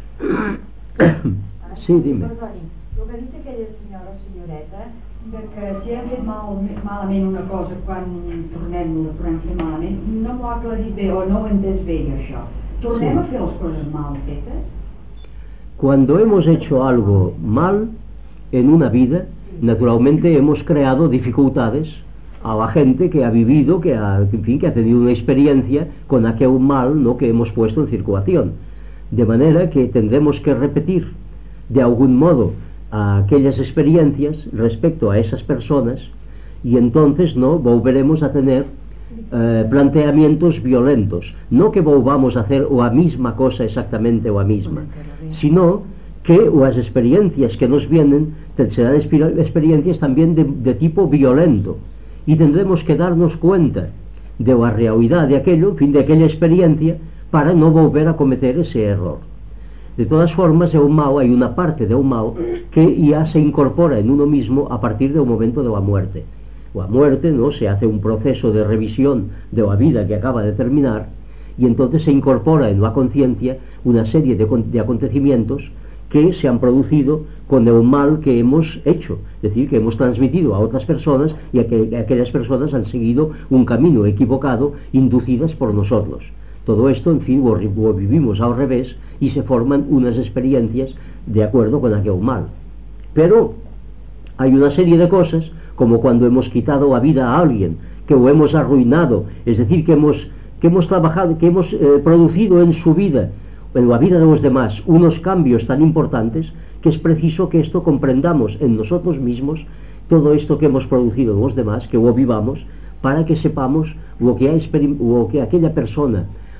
Sí, dime. Perdoni, el que ha dit aquella senyora o senyoreta de que si hem fet mal, malament una cosa quan tornem, ho tornem a fer malament, no m'ho ha aclarit bé o no ho he entès bé jo, això. Tornem Sí. a fer les coses mal fetes? Cuando hemos hecho algo mal en una vida, naturalmente hemos creado dificultades a la gente que ha vivido, que ha, en fin, que ha tenido una experiencia con aquel mal, ¿no?, que hemos puesto en circulación. De manera que tendremos que repetir de algún modo a aquellas experiencias respecto a esas personas, y entonces no volveremos a tener eh, planteamientos violentos. No que volvamos a hacer la misma cosa, exactamente la misma, sino que las experiencias que nos vienen serán experiencias también de, de tipo violento, y tendremos que darnos cuenta de la realidad de aquello, en fin, de aquella experiencia, para no volver a cometer ese error. De todas formas, en un mal hay una parte de un mal que ya se incorpora en uno mismo a partir del momento de la muerte. La muerte, ¿no?, se hace un proceso de revisión de la vida que acaba de terminar, y entonces se incorpora en la conciencia una serie de, de acontecimientos que se han producido con el mal que hemos hecho, es decir, que hemos transmitido a otras personas, y a que aquellas personas han seguido un camino equivocado inducidas por nosotros. Todo esto, en fin, lo vivimos al revés y se forman unas experiencias de acuerdo con aquel mal. Pero hay una serie de cosas, como cuando hemos quitado la vida a alguien, que lo hemos arruinado, es decir, que hemos, que hemos trabajado, que hemos eh, producido en su vida, en la vida de los demás, unos cambios tan importantes, que es preciso que esto comprendamos en nosotros mismos, todo esto que hemos producido en los demás, que lo vivamos, para que sepamos lo que, ha lo que aquella persona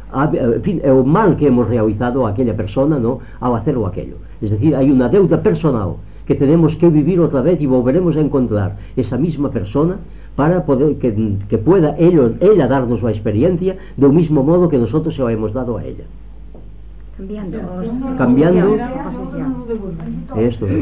a, en fin, é o mal que hemos realizado a aquella persona, ¿no?, ao hacer o aquello. Es decir, hay una deuda personal que tenemos que vivir otra vez y volveremos a encontrar esa misma persona para poder que, que pueda ello, ella darnos la experiencia del mismo modo que nosotros se lo hemos dado a ella. Cambiando. Cambiando. Esto es.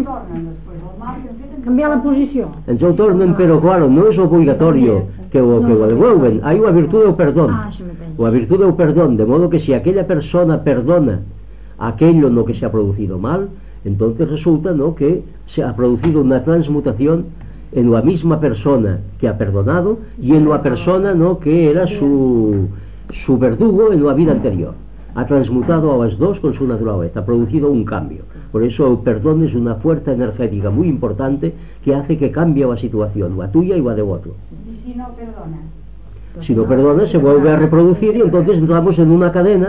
Cambiar la posición. Entonces tornen, pero claro, no es obligatorio que o, que lo devuelven. Hay una virtud del perdón. Ah, se me pensa. O a virtud del perdón, de modo que si aquella persona perdona aquello en lo que se ha producido mal, entonces resulta, ¿no?, que se ha producido una transmutación en la misma persona que ha perdonado y en la persona, ¿no?, que era su, su verdugo en la vida anterior. Ha transmutado a las dos con su naturaleza, ha producido un cambio. Por eso el perdón es una fuerza energética muy importante que hace que cambie la situación, la tuya y la del otro. ¿Y si no perdona? Si no perdona, se vuelve a reproducir y entonces entramos en una cadena,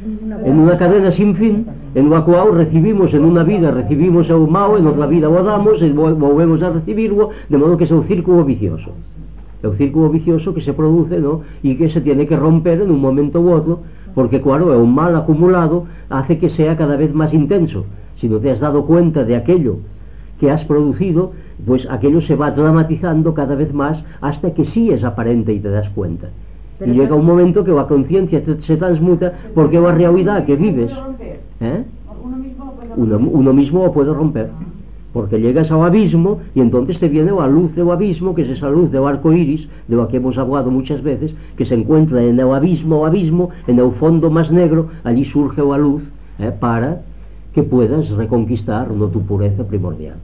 en una cadena sin fin, en la cual recibimos en una vida, recibimos el mal, en otra vida lo damos y volvemos a recibirlo, de modo que es un círculo vicioso. El círculo vicioso que se produce, ¿no?, y que se tiene que romper en un momento u otro, porque claro, el mal acumulado hace que sea cada vez más intenso. Si no te has dado cuenta de aquello que has producido, pues aquello se va dramatizando cada vez más hasta que sí es aparente y te das cuenta. Y llega un momento que la conciencia se transmuta porque la realidad que vives, ¿eh? uno, uno mismo lo puede romper, porque llegas al abismo y entonces te viene la luz del abismo, que es esa luz del arco iris, de la que hemos hablado muchas veces, que se encuentra en el abismo o abismo, en el fondo más negro, allí surge la luz, ¿eh?, para que puedas reconquistar, ¿no?, tu pureza primordial.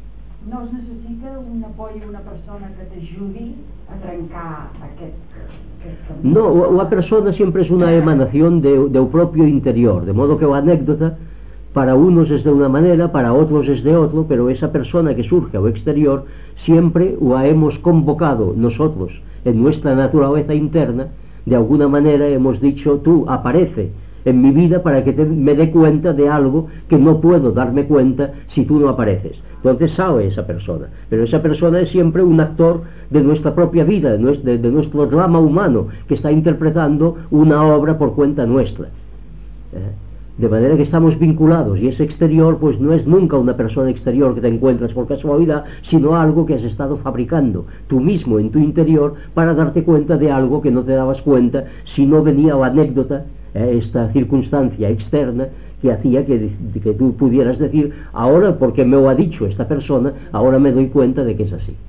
No es necesita un apoyo, una persona que te ayude a trencar aquest, aquest camí? No, la persona siempre es una emanación de, del propio interior, de modo que la anécdota para unos es de una manera, para otros es de otro, pero esa persona que surge al exterior siempre la hemos convocado nosotros en nuestra naturaleza interna. De alguna manera hemos dicho: tú aparece en mi vida para que te, me dé cuenta de algo que no puedo darme cuenta si tú no apareces. Entonces sale esa persona, pero esa persona es siempre un actor de nuestra propia vida, de nuestro, de, de nuestro drama humano, que está interpretando una obra por cuenta nuestra, ¿eh? De manera que estamos vinculados, y ese exterior pues no es nunca una persona exterior que te encuentras por casualidad, sino algo que has estado fabricando tú mismo en tu interior para darte cuenta de algo que no te dabas cuenta si no venía la anécdota, eh, esta circunstancia externa que hacía que, que tú pudieras decir: ahora, porque me lo ha dicho esta persona, ahora me doy cuenta de que es así.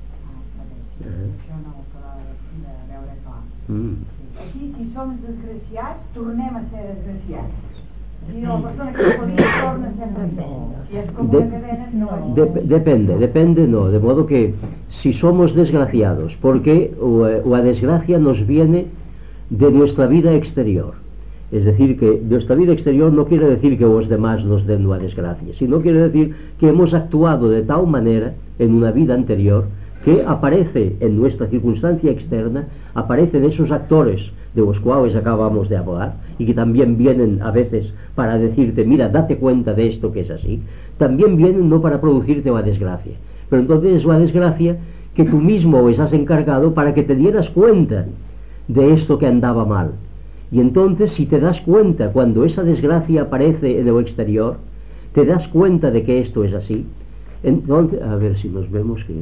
Uh-huh. Mm. Aquí, si som desgraciats, tornem a ser desgraciats. Si la persona que podia torna a ser desgraciat. Si és com una cadena, no. Dep depende, depende, no. De modo que si somos desgraciados, porque la desgracia nos viene de nuestra vida exterior. Es decir, que nuestra vida exterior no quiere decir que los demás nos den la desgracia, sino quiere decir que hemos actuado de tal manera en una vida anterior que aparece en nuestra circunstancia externa, aparecen esos actores de los cuales acabamos de hablar y que también vienen a veces para decirte: mira, date cuenta de esto que es así. También vienen no para producirte la desgracia, pero entonces es la desgracia que tú mismo les has encargado para que te dieras cuenta de esto que andaba mal. Y entonces, si te das cuenta cuando esa desgracia aparece en lo exterior, te das cuenta de que esto es así. Entonces, a ver si nos vemos que...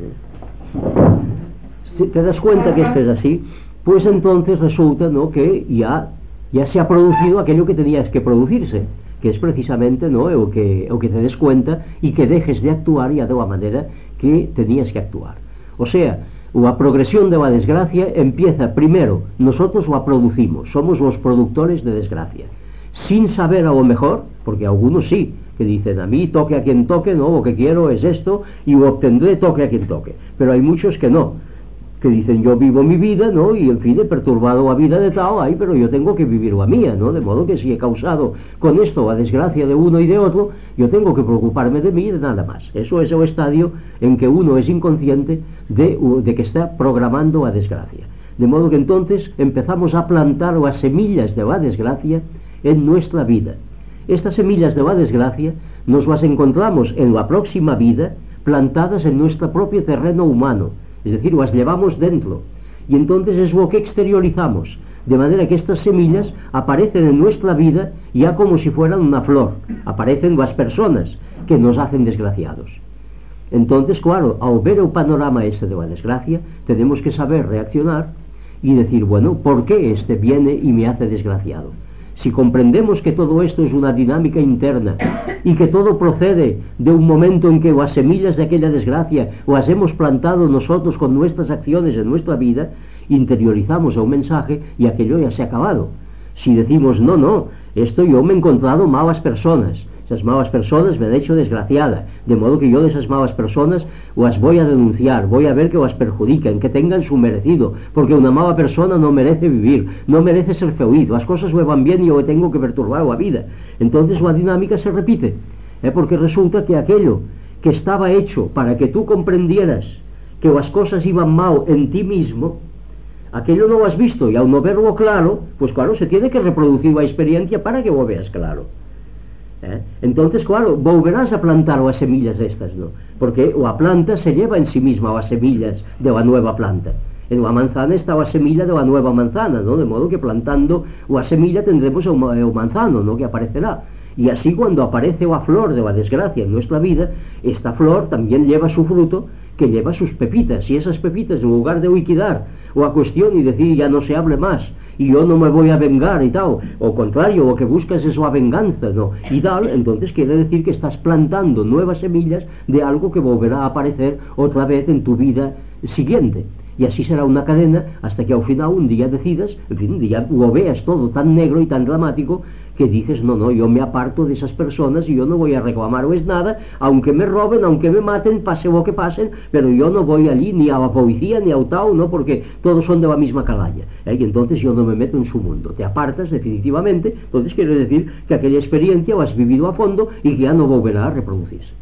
Si te das cuenta que esto es así, pues entonces resulta, ¿no?, que ya, ya se ha producido aquello que tenías que producirse, que es precisamente, ¿no?, el que, el que te des cuenta y que dejes de actuar ya de la manera que tenías que actuar. O sea, la progresión de la desgracia empieza primero, nosotros la producimos, somos los productores de desgracia, sin saber a lo mejor, porque algunos sí, que dicen: a mí toque a quien toque, no, lo que quiero es esto y lo obtendré toque a quien toque. Pero hay muchos que no, que dicen: yo vivo mi vida, ¿no?, y en fin, he perturbado la vida de tal, ay, pero yo tengo que vivir la mía, ¿no? De modo que si he causado con esto la desgracia de uno y de otro, yo tengo que preocuparme de mí y de nada más. Eso es el estadio en que uno es inconsciente de, de que está programando la desgracia. De modo que entonces empezamos a plantar las semillas de la desgracia en nuestra vida. Estas semillas de la desgracia nos las encontramos en la próxima vida plantadas en nuestro propio terreno humano, es decir, las llevamos dentro, y entonces es lo que exteriorizamos. De manera que estas semillas aparecen en nuestra vida ya como si fueran una flor, aparecen las personas que nos hacen desgraciados. Entonces, claro, al ver el panorama este de la desgracia, tenemos que saber reaccionar y decir, bueno, ¿por qué este viene y me hace desgraciado? Si comprendemos que todo esto es una dinámica interna y que todo procede de un momento en que las semillas de aquella desgracia las hemos plantado nosotros con nuestras acciones en nuestra vida, interiorizamos el mensaje y aquello ya se ha acabado. Si decimos, no, no, esto yo me he encontrado malas personas, esas malas personas me han hecho desgraciada, de modo que yo de esas malas personas las voy a denunciar, voy a ver que las perjudiquen, que tengan su merecido, porque una mala persona no merece vivir, no merece ser feliz, las cosas me van bien y yo le tengo que perturbar la vida. Entonces la dinámica se repite, ¿eh? Porque resulta que aquello que estaba hecho para que tú comprendieras que las cosas iban mal en ti mismo, aquello no lo has visto, y al no verlo claro, pues claro, se tiene que reproducir la experiencia para que lo veas claro. ¿Eh? Entonces, claro, volverás a plantar las semillas estas, ¿no? Porque la planta se lleva en sí misma las semillas de la nueva planta. En la manzana está la semilla de la nueva manzana, ¿no? De modo que plantando la semilla tendremos el, el manzano, ¿no? Que aparecerá. Y así cuando aparece la flor de la desgracia en nuestra vida, esta flor también lleva su fruto, que lleva sus pepitas, y esas pepitas, en lugar de liquidar la cuestión y decir ya no se hable más, y yo no me voy a vengar y tal, o contrario, lo que buscas es la venganza, ¿no? Y tal, entonces quiere decir que estás plantando nuevas semillas de algo que volverá a aparecer otra vez en tu vida siguiente. Y así será una cadena hasta que al final un día decidas, en fin, un día lo veas todo tan negro y tan dramático que dices, no, no, yo me aparto de esas personas y yo no voy a reclamarles nada, aunque me roben, aunque me maten, pase lo que pasen, pero yo no voy allí ni a la policía ni a Utao, no, porque todos son de la misma calalla, ¿eh? Y entonces yo no me meto en su mundo. Te apartas definitivamente, entonces quiere decir que aquella experiencia la has vivido a fondo y que ya no volverá a reproducirse.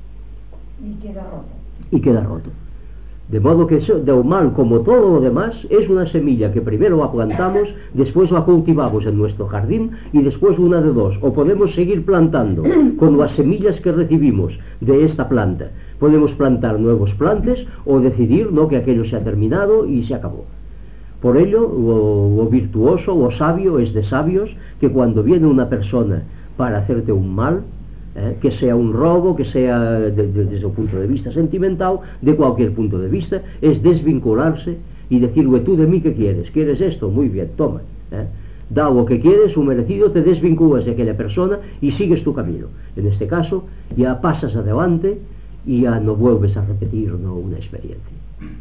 Y queda roto. Y queda roto. De modo que eso, del mal, como todo lo demás, es una semilla que primero la plantamos, después la cultivamos en nuestro jardín y después una de dos. O podemos seguir plantando con las semillas que recibimos de esta planta. Podemos plantar nuevos plantes o decidir, no, que aquello se ha terminado y se acabó. Por ello, lo, lo virtuoso, lo sabio es de sabios que cuando viene una persona para hacerte un mal, Eh, que sea un robo, que sea de, de, desde el punto de vista sentimental, de cualquier punto de vista, es desvincularse y decirle, tú de mí ¿qué quieres? ¿Quieres esto? Muy bien, toma, eh. da lo que quieres, su merecido, te desvinculas de aquella persona y sigues tu camino. En este caso ya pasas adelante y ya no vuelves a repetir, ¿no?, una experiencia.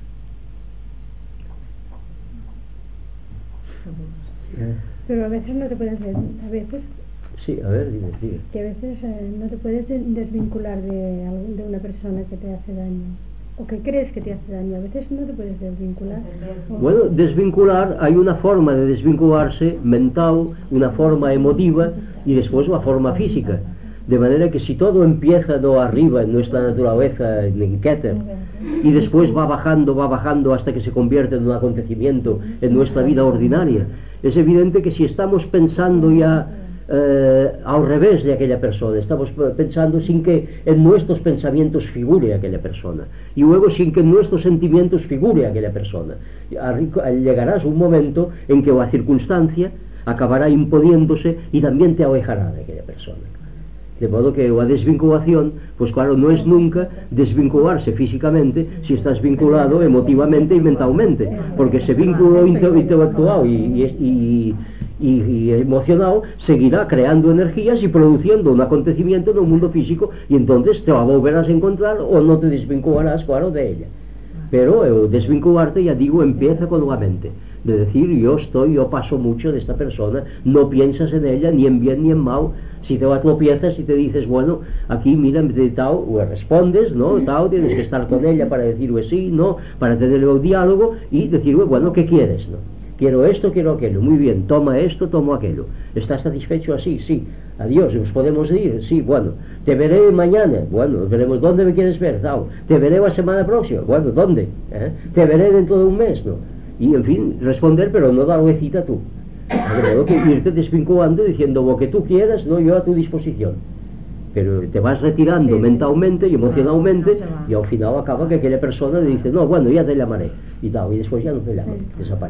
Pero a veces no te puedes, a veces Sí, a ver, dime, dime. que a veces eh, no te puedes desvincular de, algún- de una persona que te hace daño o que crees que te hace daño, a veces no te puedes desvincular. O- Bueno, desvincular, hay una forma de desvincularse mental, una forma emotiva y después la forma física. De manera que si todo empieza no arriba en nuestra naturaleza, en Keter, y después va bajando, va bajando hasta que se convierte en un acontecimiento en nuestra vida ordinaria, es evidente que si estamos pensando ya eh, al revés de aquella persona, estamos pensando sin que en nuestros pensamientos figure aquella persona, y luego sin que en nuestros sentimientos figure aquella persona, llegarás un momento en que la circunstancia acabará imponiéndose y también te alejará de aquella persona. De modo que la desvinculación, pues claro, no es nunca desvincularse físicamente si estás vinculado emotivamente y mentalmente, porque ese vínculo intelectual y, y, y, y emocional seguirá creando energías y produciendo un acontecimiento en el mundo físico, y entonces te la volverás a encontrar o no te desvincularás, claro, de ella. Pero el desvincularte, ya digo, empieza con la mente, de decir, yo estoy, yo paso mucho de esta persona, no piensas en ella ni en bien ni en mal. Si te la tropiezas y te dices, bueno, aquí mira, tal, le respondes, ¿no? Tal, tienes que estar con ella para decirle sí, no, para tener el diálogo y decirle, bueno, ¿qué quieres? ¿No? Quiero esto, quiero aquello, muy bien, toma esto, toma aquello. ¿Estás satisfecho así? Sí. Adiós, ¿nos podemos ir? Sí, bueno. Te veré mañana, bueno, veremos dónde me quieres ver, tal. Te veré la semana próxima, bueno, ¿dónde? ¿Eh? Te veré dentro de un mes, ¿no? Y en fin, responder, pero no darle cita tú. De modo que irte desvinculando diciendo lo que tú quieras, no, yo a tu disposición. Pero te vas retirando sí, mentalmente y emocionalmente, no, no y al final acaba que aquella persona le dice, no, bueno, ya te llamaré y tal, y después ya no te llama, sí, desaparece.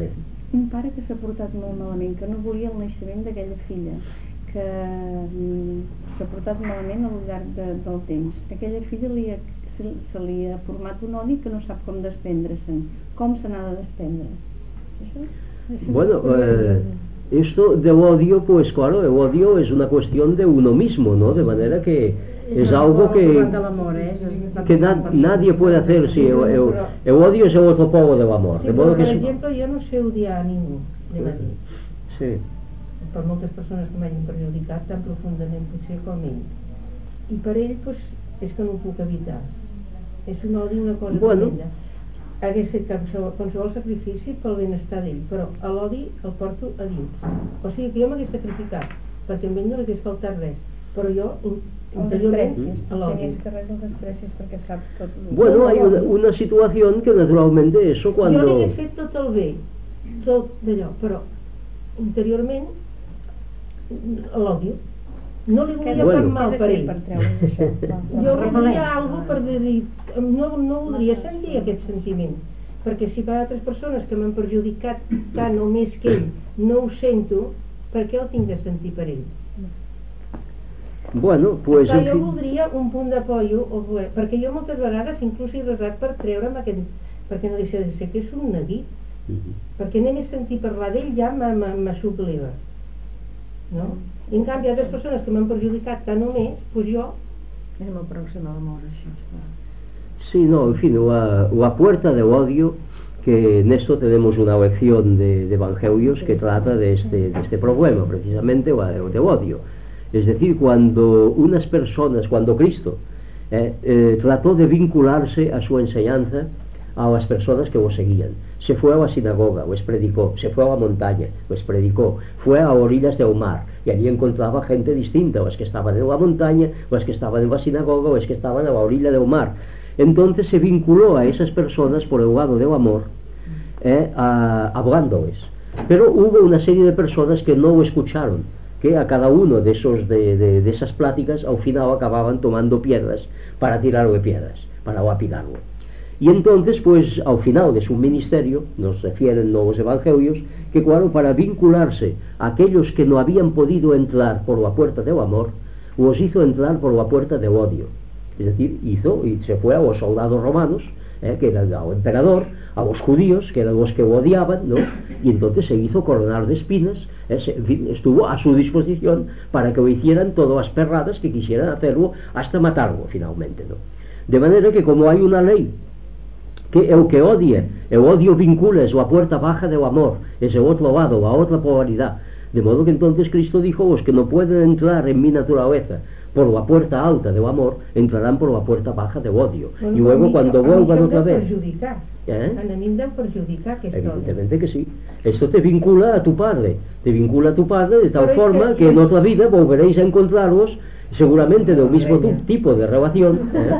un pare que s'ha portat molt malament, que no volia el naixement d'aquella filla, que mm, s'ha portat malament al llarg de, del temps. Aquella filla li ha, se, se li ha format un odi que no sap com desprendre-se'n. Com se n'ha de desprendre? Això? Això bueno, eh, esto de odio, pues claro, el odio es una cuestión de uno mismo, ¿no? De manera que es algo que, que na, nadie puede hacer, sí, el, el, el odio es el otro polo del amor. Sí, de modo por que ejemplo, yo no sé odiar a ningú, de dir. Sí. Per moltes persones que m'hagin perjudicat tan profundament potser com ell. I per ell, pues, és que no ho puc evitar. És un odi, una cosa bueno. tremenda. Hagués fet qualsevol, qualsevol sacrifici pel benestar d'ell, però l'odi el porto a dins. O sigui que jo m'hagués sacrificat, perquè a ell no li hagués faltat res, però jo interiorment l'odi. Bueno, hay una, una situación que naturalmente eso cuando... Jo li hagués fet tot el bé, tot d'allò, però interiorment l'odio. No li volia bueno. cap mal per ell. Jo volia alguna per dir, no, no voldria sentir aquest sentiment, perquè si per altres persones que m'han perjudicat tant o més que ell no ho sento, per què el tinc de sentir per ell? Bueno, pues... Clar, jo voldria un punt d'apollo, perquè jo moltes vegades inclús he resat per treure'm aquest, perquè no deixa de ser que és un neguit, perquè només sentir parlar d'ell ja m'assupliva, no? I en canvi, altres persones que m'han perjudicat tant o més, pues jo... És molt pròxim a l'amor, això. Sí, no, en fin, la, la puerta del odio, que en esto tenemos una lección de, de Evangelios que trata de este, de este problema, precisamente el de odio. Es decir, cuando unas personas, cuando Cristo eh, eh, trató de vincularse a su enseñanza a las personas que lo seguían, se fue a la sinagoga, les predicó, se fue a la montaña, les predicó, fue a orillas del mar, y allí encontraba gente distinta, las que estaban en la montaña, las que estaban en la sinagoga, las que estaban a la orilla del mar. Entonces se vinculó a esas personas por el lado del amor, eh, a, hablándoles. Pero hubo una serie de personas que no lo escucharon, que a cada uno de, esos, de, de, de esas pláticas al final acababan tomando piedras para tirarle piedras, para lapidarlo. Y entonces, pues, al final de su ministerio, nos refieren los evangelios, que claro, para vincularse a aquellos que no habían podido entrar por la puerta del amor, los hizo entrar por la puerta del odio. Es decir, hizo, y se fue a los soldados romanos, eh, que era el emperador, a los judíos, que eran los que lo odiaban, ¿no? Y entonces se hizo coronar de espinas, eh, se, en fin, estuvo a su disposición para que lo hicieran todas las perradas que quisieran hacerlo, hasta matarlo finalmente, ¿no? De manera que como hay una ley, que el que odia, el odio vincula, es la puerta baja del amor, es el otro lado, la otra polaridad, de modo que entonces Cristo dijo, los que no pueden entrar en mi naturaleza por la puerta alta del amor, entrarán por la puerta baja del odio, bueno, y luego cuando vuelvan otra vez, ¿eh? Evidentemente que sí, esto te vincula a tu padre, te vincula a tu padre de tal Pero forma que, que en otra vida volveréis a encontraros seguramente del mismo tipo de relación, ¿eh?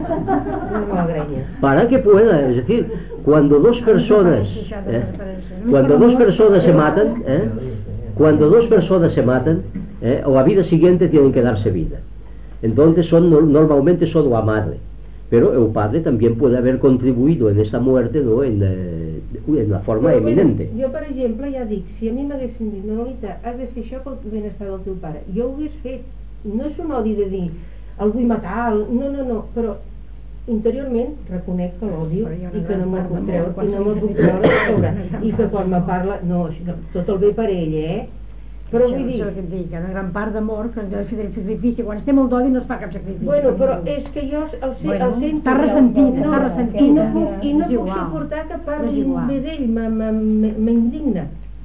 Para que pueda, es decir, cuando dos personas ¿eh? cuando dos personas se matan ¿eh? cuando dos personas se matan ¿eh? o a vida siguiente tienen que darse vida, entonces son normalmente son la madre, pero el padre también puede haber contribuido en esa muerte, ¿no? en, eh, en la forma Però, eminente. Jo, per exemple, ja dic, si a mi m'haguessin dit, no, Lolita, has de fer això pel benestar del teu pare, jo ho hagués fet. No és un odi de dir el vull matar, el... no, no, no, però interiorment reconec que l'odio i que no me'l puc treure, i no me'l puc treure de sobre, i que quan me parla, no, tot el bé per ell, eh? Però vull dir... Això que et dic, una gran part d'amor, que no fer sacrifici, quan estem molt d'odi no es fa cap sacrifici. Bueno, però és que jo el, el bueno, sento... Està ressentida, està ressentida. I no puc, i no puc suportar que parlin bé d'ell, m'indigna.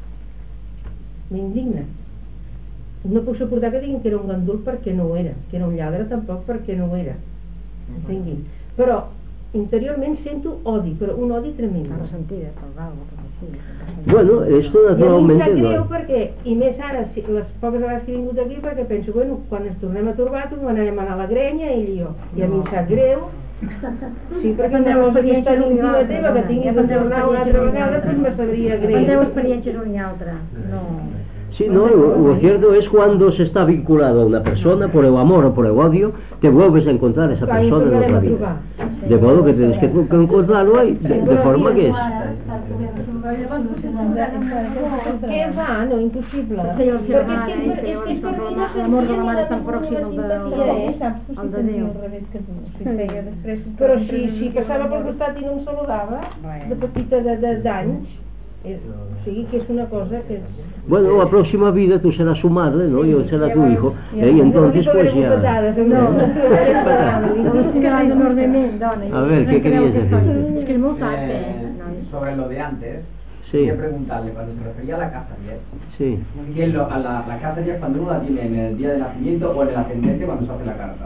M'indigna. No puc suportar que diguin que era un gandul perquè no ho era, que era un lladre tampoc perquè no ho era, entenguin. Però interiorment sento odi, però un odi tremendo. Està ressentida, pel val, Bueno, esto naturalmente I a mi em sap greu no. perquè, i més ara, les poques vegades que he vingut aquí, perquè penso, bueno, quan ens tornem a trobar, tornarem a anar a la grenya, ell i jo, i a mi em sap greu. Sí, perquè una cosa que està íntima teva, que tinguis de tornar una altra vegada, doncs me sabria greu. Aprendeu experiències una i altra, no... Sí, no, lo, lo cierto es cuando se está vinculado a una persona por el amor o por el odio, te vuelves a encontrar a esa persona en otra vida. De modo que tienes que encontrarlo ahí, de, de forma que es. Què va? No, impossible. Sí, el Perquè germà, és eh, que- que és que és llavors per mi no l'amor de la mare és tan s'entén pròxim al de- la al simpatia, de- eh? Saps tu el si de sentia Déu. al revés que tu, si feia després... Però si, si passava pel costat i no em saludava, de petita de, de, d'anys, eh, o sigui que és una cosa que... Bueno, la próxima vida tú serás su madre, ¿no? Yo será tu hijo, Ja, ¿eh? Y entonces no li pues trobaré ya... bofetades, No, no, no trobaré bofetades. no és que l'any enormement, dona. A ver, ¿qué querías decir? És que és molt fàcil, Eh, noi. sobre lo de antes, Sí. quería preguntarle, cuando se refería a la casa diez, Sí. que lo- a la, la casa diez cuando uno la tiene en el día de nacimiento o en el ascendente cuando se hace la carta.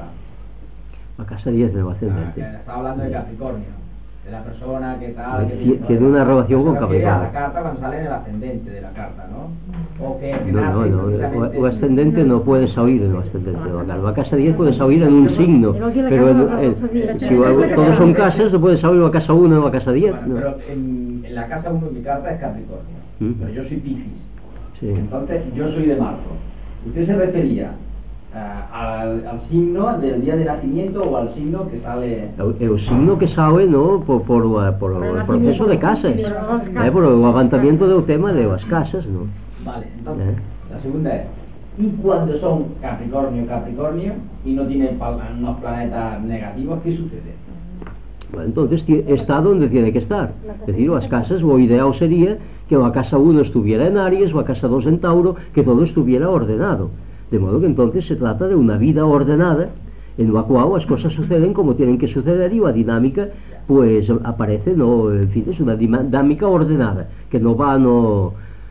La casa diez me va a Ah, que ascendente. estaba hablando de Capricornio, de la persona que tal... que Tie- tiene una relación con se refiere a la Capricornio. carta cuando sale en el ascendente de la carta, ¿no? O que No, no, nace no, precisamente- o, o ascendente no puede salir en el ascendente de la casa. La casa diez puede salir en un signo, pero en, en- si va- todos son casas, no puede salir la casa uno o la casa diez, Bueno, ¿no? pero en, en la casa uno de mi carta es Capricornio, Mm. pero yo soy Piscis. Sí. Entonces, yo soy de marzo. ¿Usted se refería ah, al, al signo del día de nacimiento o al signo que sale? El, el signo que sale, ¿no? Por, por, la- por el proceso de casas, ¿eh? Por el levantamiento del tema de las casas, ¿no? Vale, entonces, ¿Eh? la segunda es, ¿y cuando son Capricornio, Capricornio y no tienen pa- unos planetas negativos, qué sucede? Bueno, entonces ti- está donde tiene que estar. Es decir, las casas, lo ideal sería que la casa uno estuviera en Aries, la casa dos en Tauro, que todo estuviera ordenado. De modo que entonces se trata de una vida ordenada, en la cual las cosas suceden como tienen que suceder y la dinámica, pues aparece, no, en fin, es una dima- dinámica ordenada, que no va no,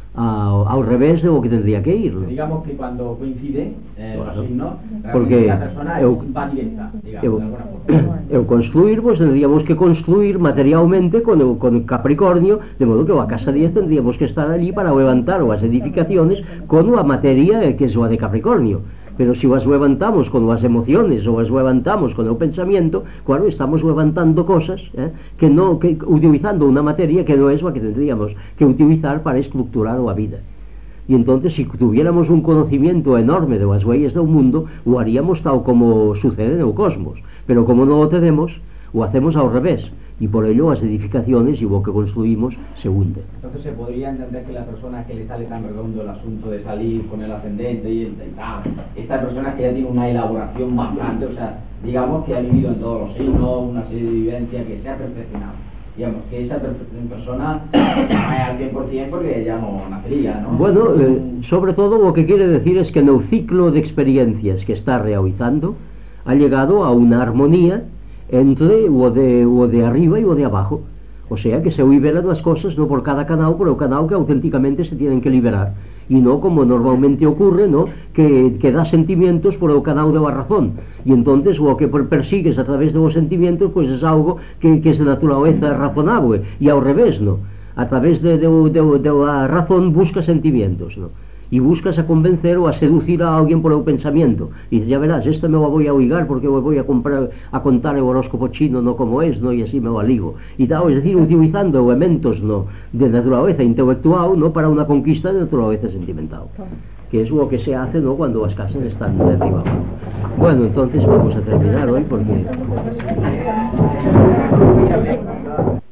a- al revés de lo que tendría que ir, ¿no? Digamos que cuando coinciden eh, Claro. los signos, Porque realmente la persona eu- es- va directa, digamos, El, de alguna forma. el construir, pues tendríamos que construir materialmente con el, con el Capricornio, de modo que la casa diez tendríamos que estar allí para levantar las edificaciones con la materia eh, que es la de Capricornio. Pero si las levantamos con las emociones o las levantamos con el pensamiento, claro, estamos levantando cosas ¿eh? que no, que, utilizando una materia que no es la que tendríamos que utilizar para estructurar la vida. Y entonces, si tuviéramos un conocimiento enorme de las leyes del mundo, lo haríamos tal como sucede en el cosmos. Pero como no lo tenemos, lo hacemos al revés. Y por ello las edificaciones y lo que construimos se hunde. Entonces se podría entender que la persona que le sale tan redondo el asunto de salir con el ascendente y el y tal, esta persona que ya tiene una elaboración bastante, o sea, digamos que ha vivido en todos los signos, una serie de vivencias que se ha perfeccionado. Digamos que esa per- persona no es al cien por cien porque ya no nacería, ¿no? Bueno, eh, sobre todo lo que quiere decir es que en el ciclo de experiencias que está realizando ha llegado a una armonía entre lo de, lo de arriba y lo de abajo. O sea que se liberan las cosas no por cada canal, por el canal que auténticamente se tienen que liberar. Y no como normalmente ocurre, ¿no? Que, que da sentimientos por el canal de la razón. Y entonces lo que per- persigues a través de los sentimientos pues es algo que, que es de naturaleza razonable. Y al revés, ¿no? A través de, de, de, de la razón buscas sentimientos, ¿no? Y buscas a convencer o a seducir a alguien por el pensamiento. Y ya verás, esta me la voy a oigar porque me voy a comprar a contar el horóscopo chino no como es, ¿no? Y así me la ligo. Y tal, es decir, utilizando elementos, ¿no? De naturaleza intelectual, ¿no? Para una conquista de naturaleza sentimental. Que es lo que se hace, ¿no? Cuando las casas están de arriba abajo. Bueno, entonces vamos a terminar hoy porque...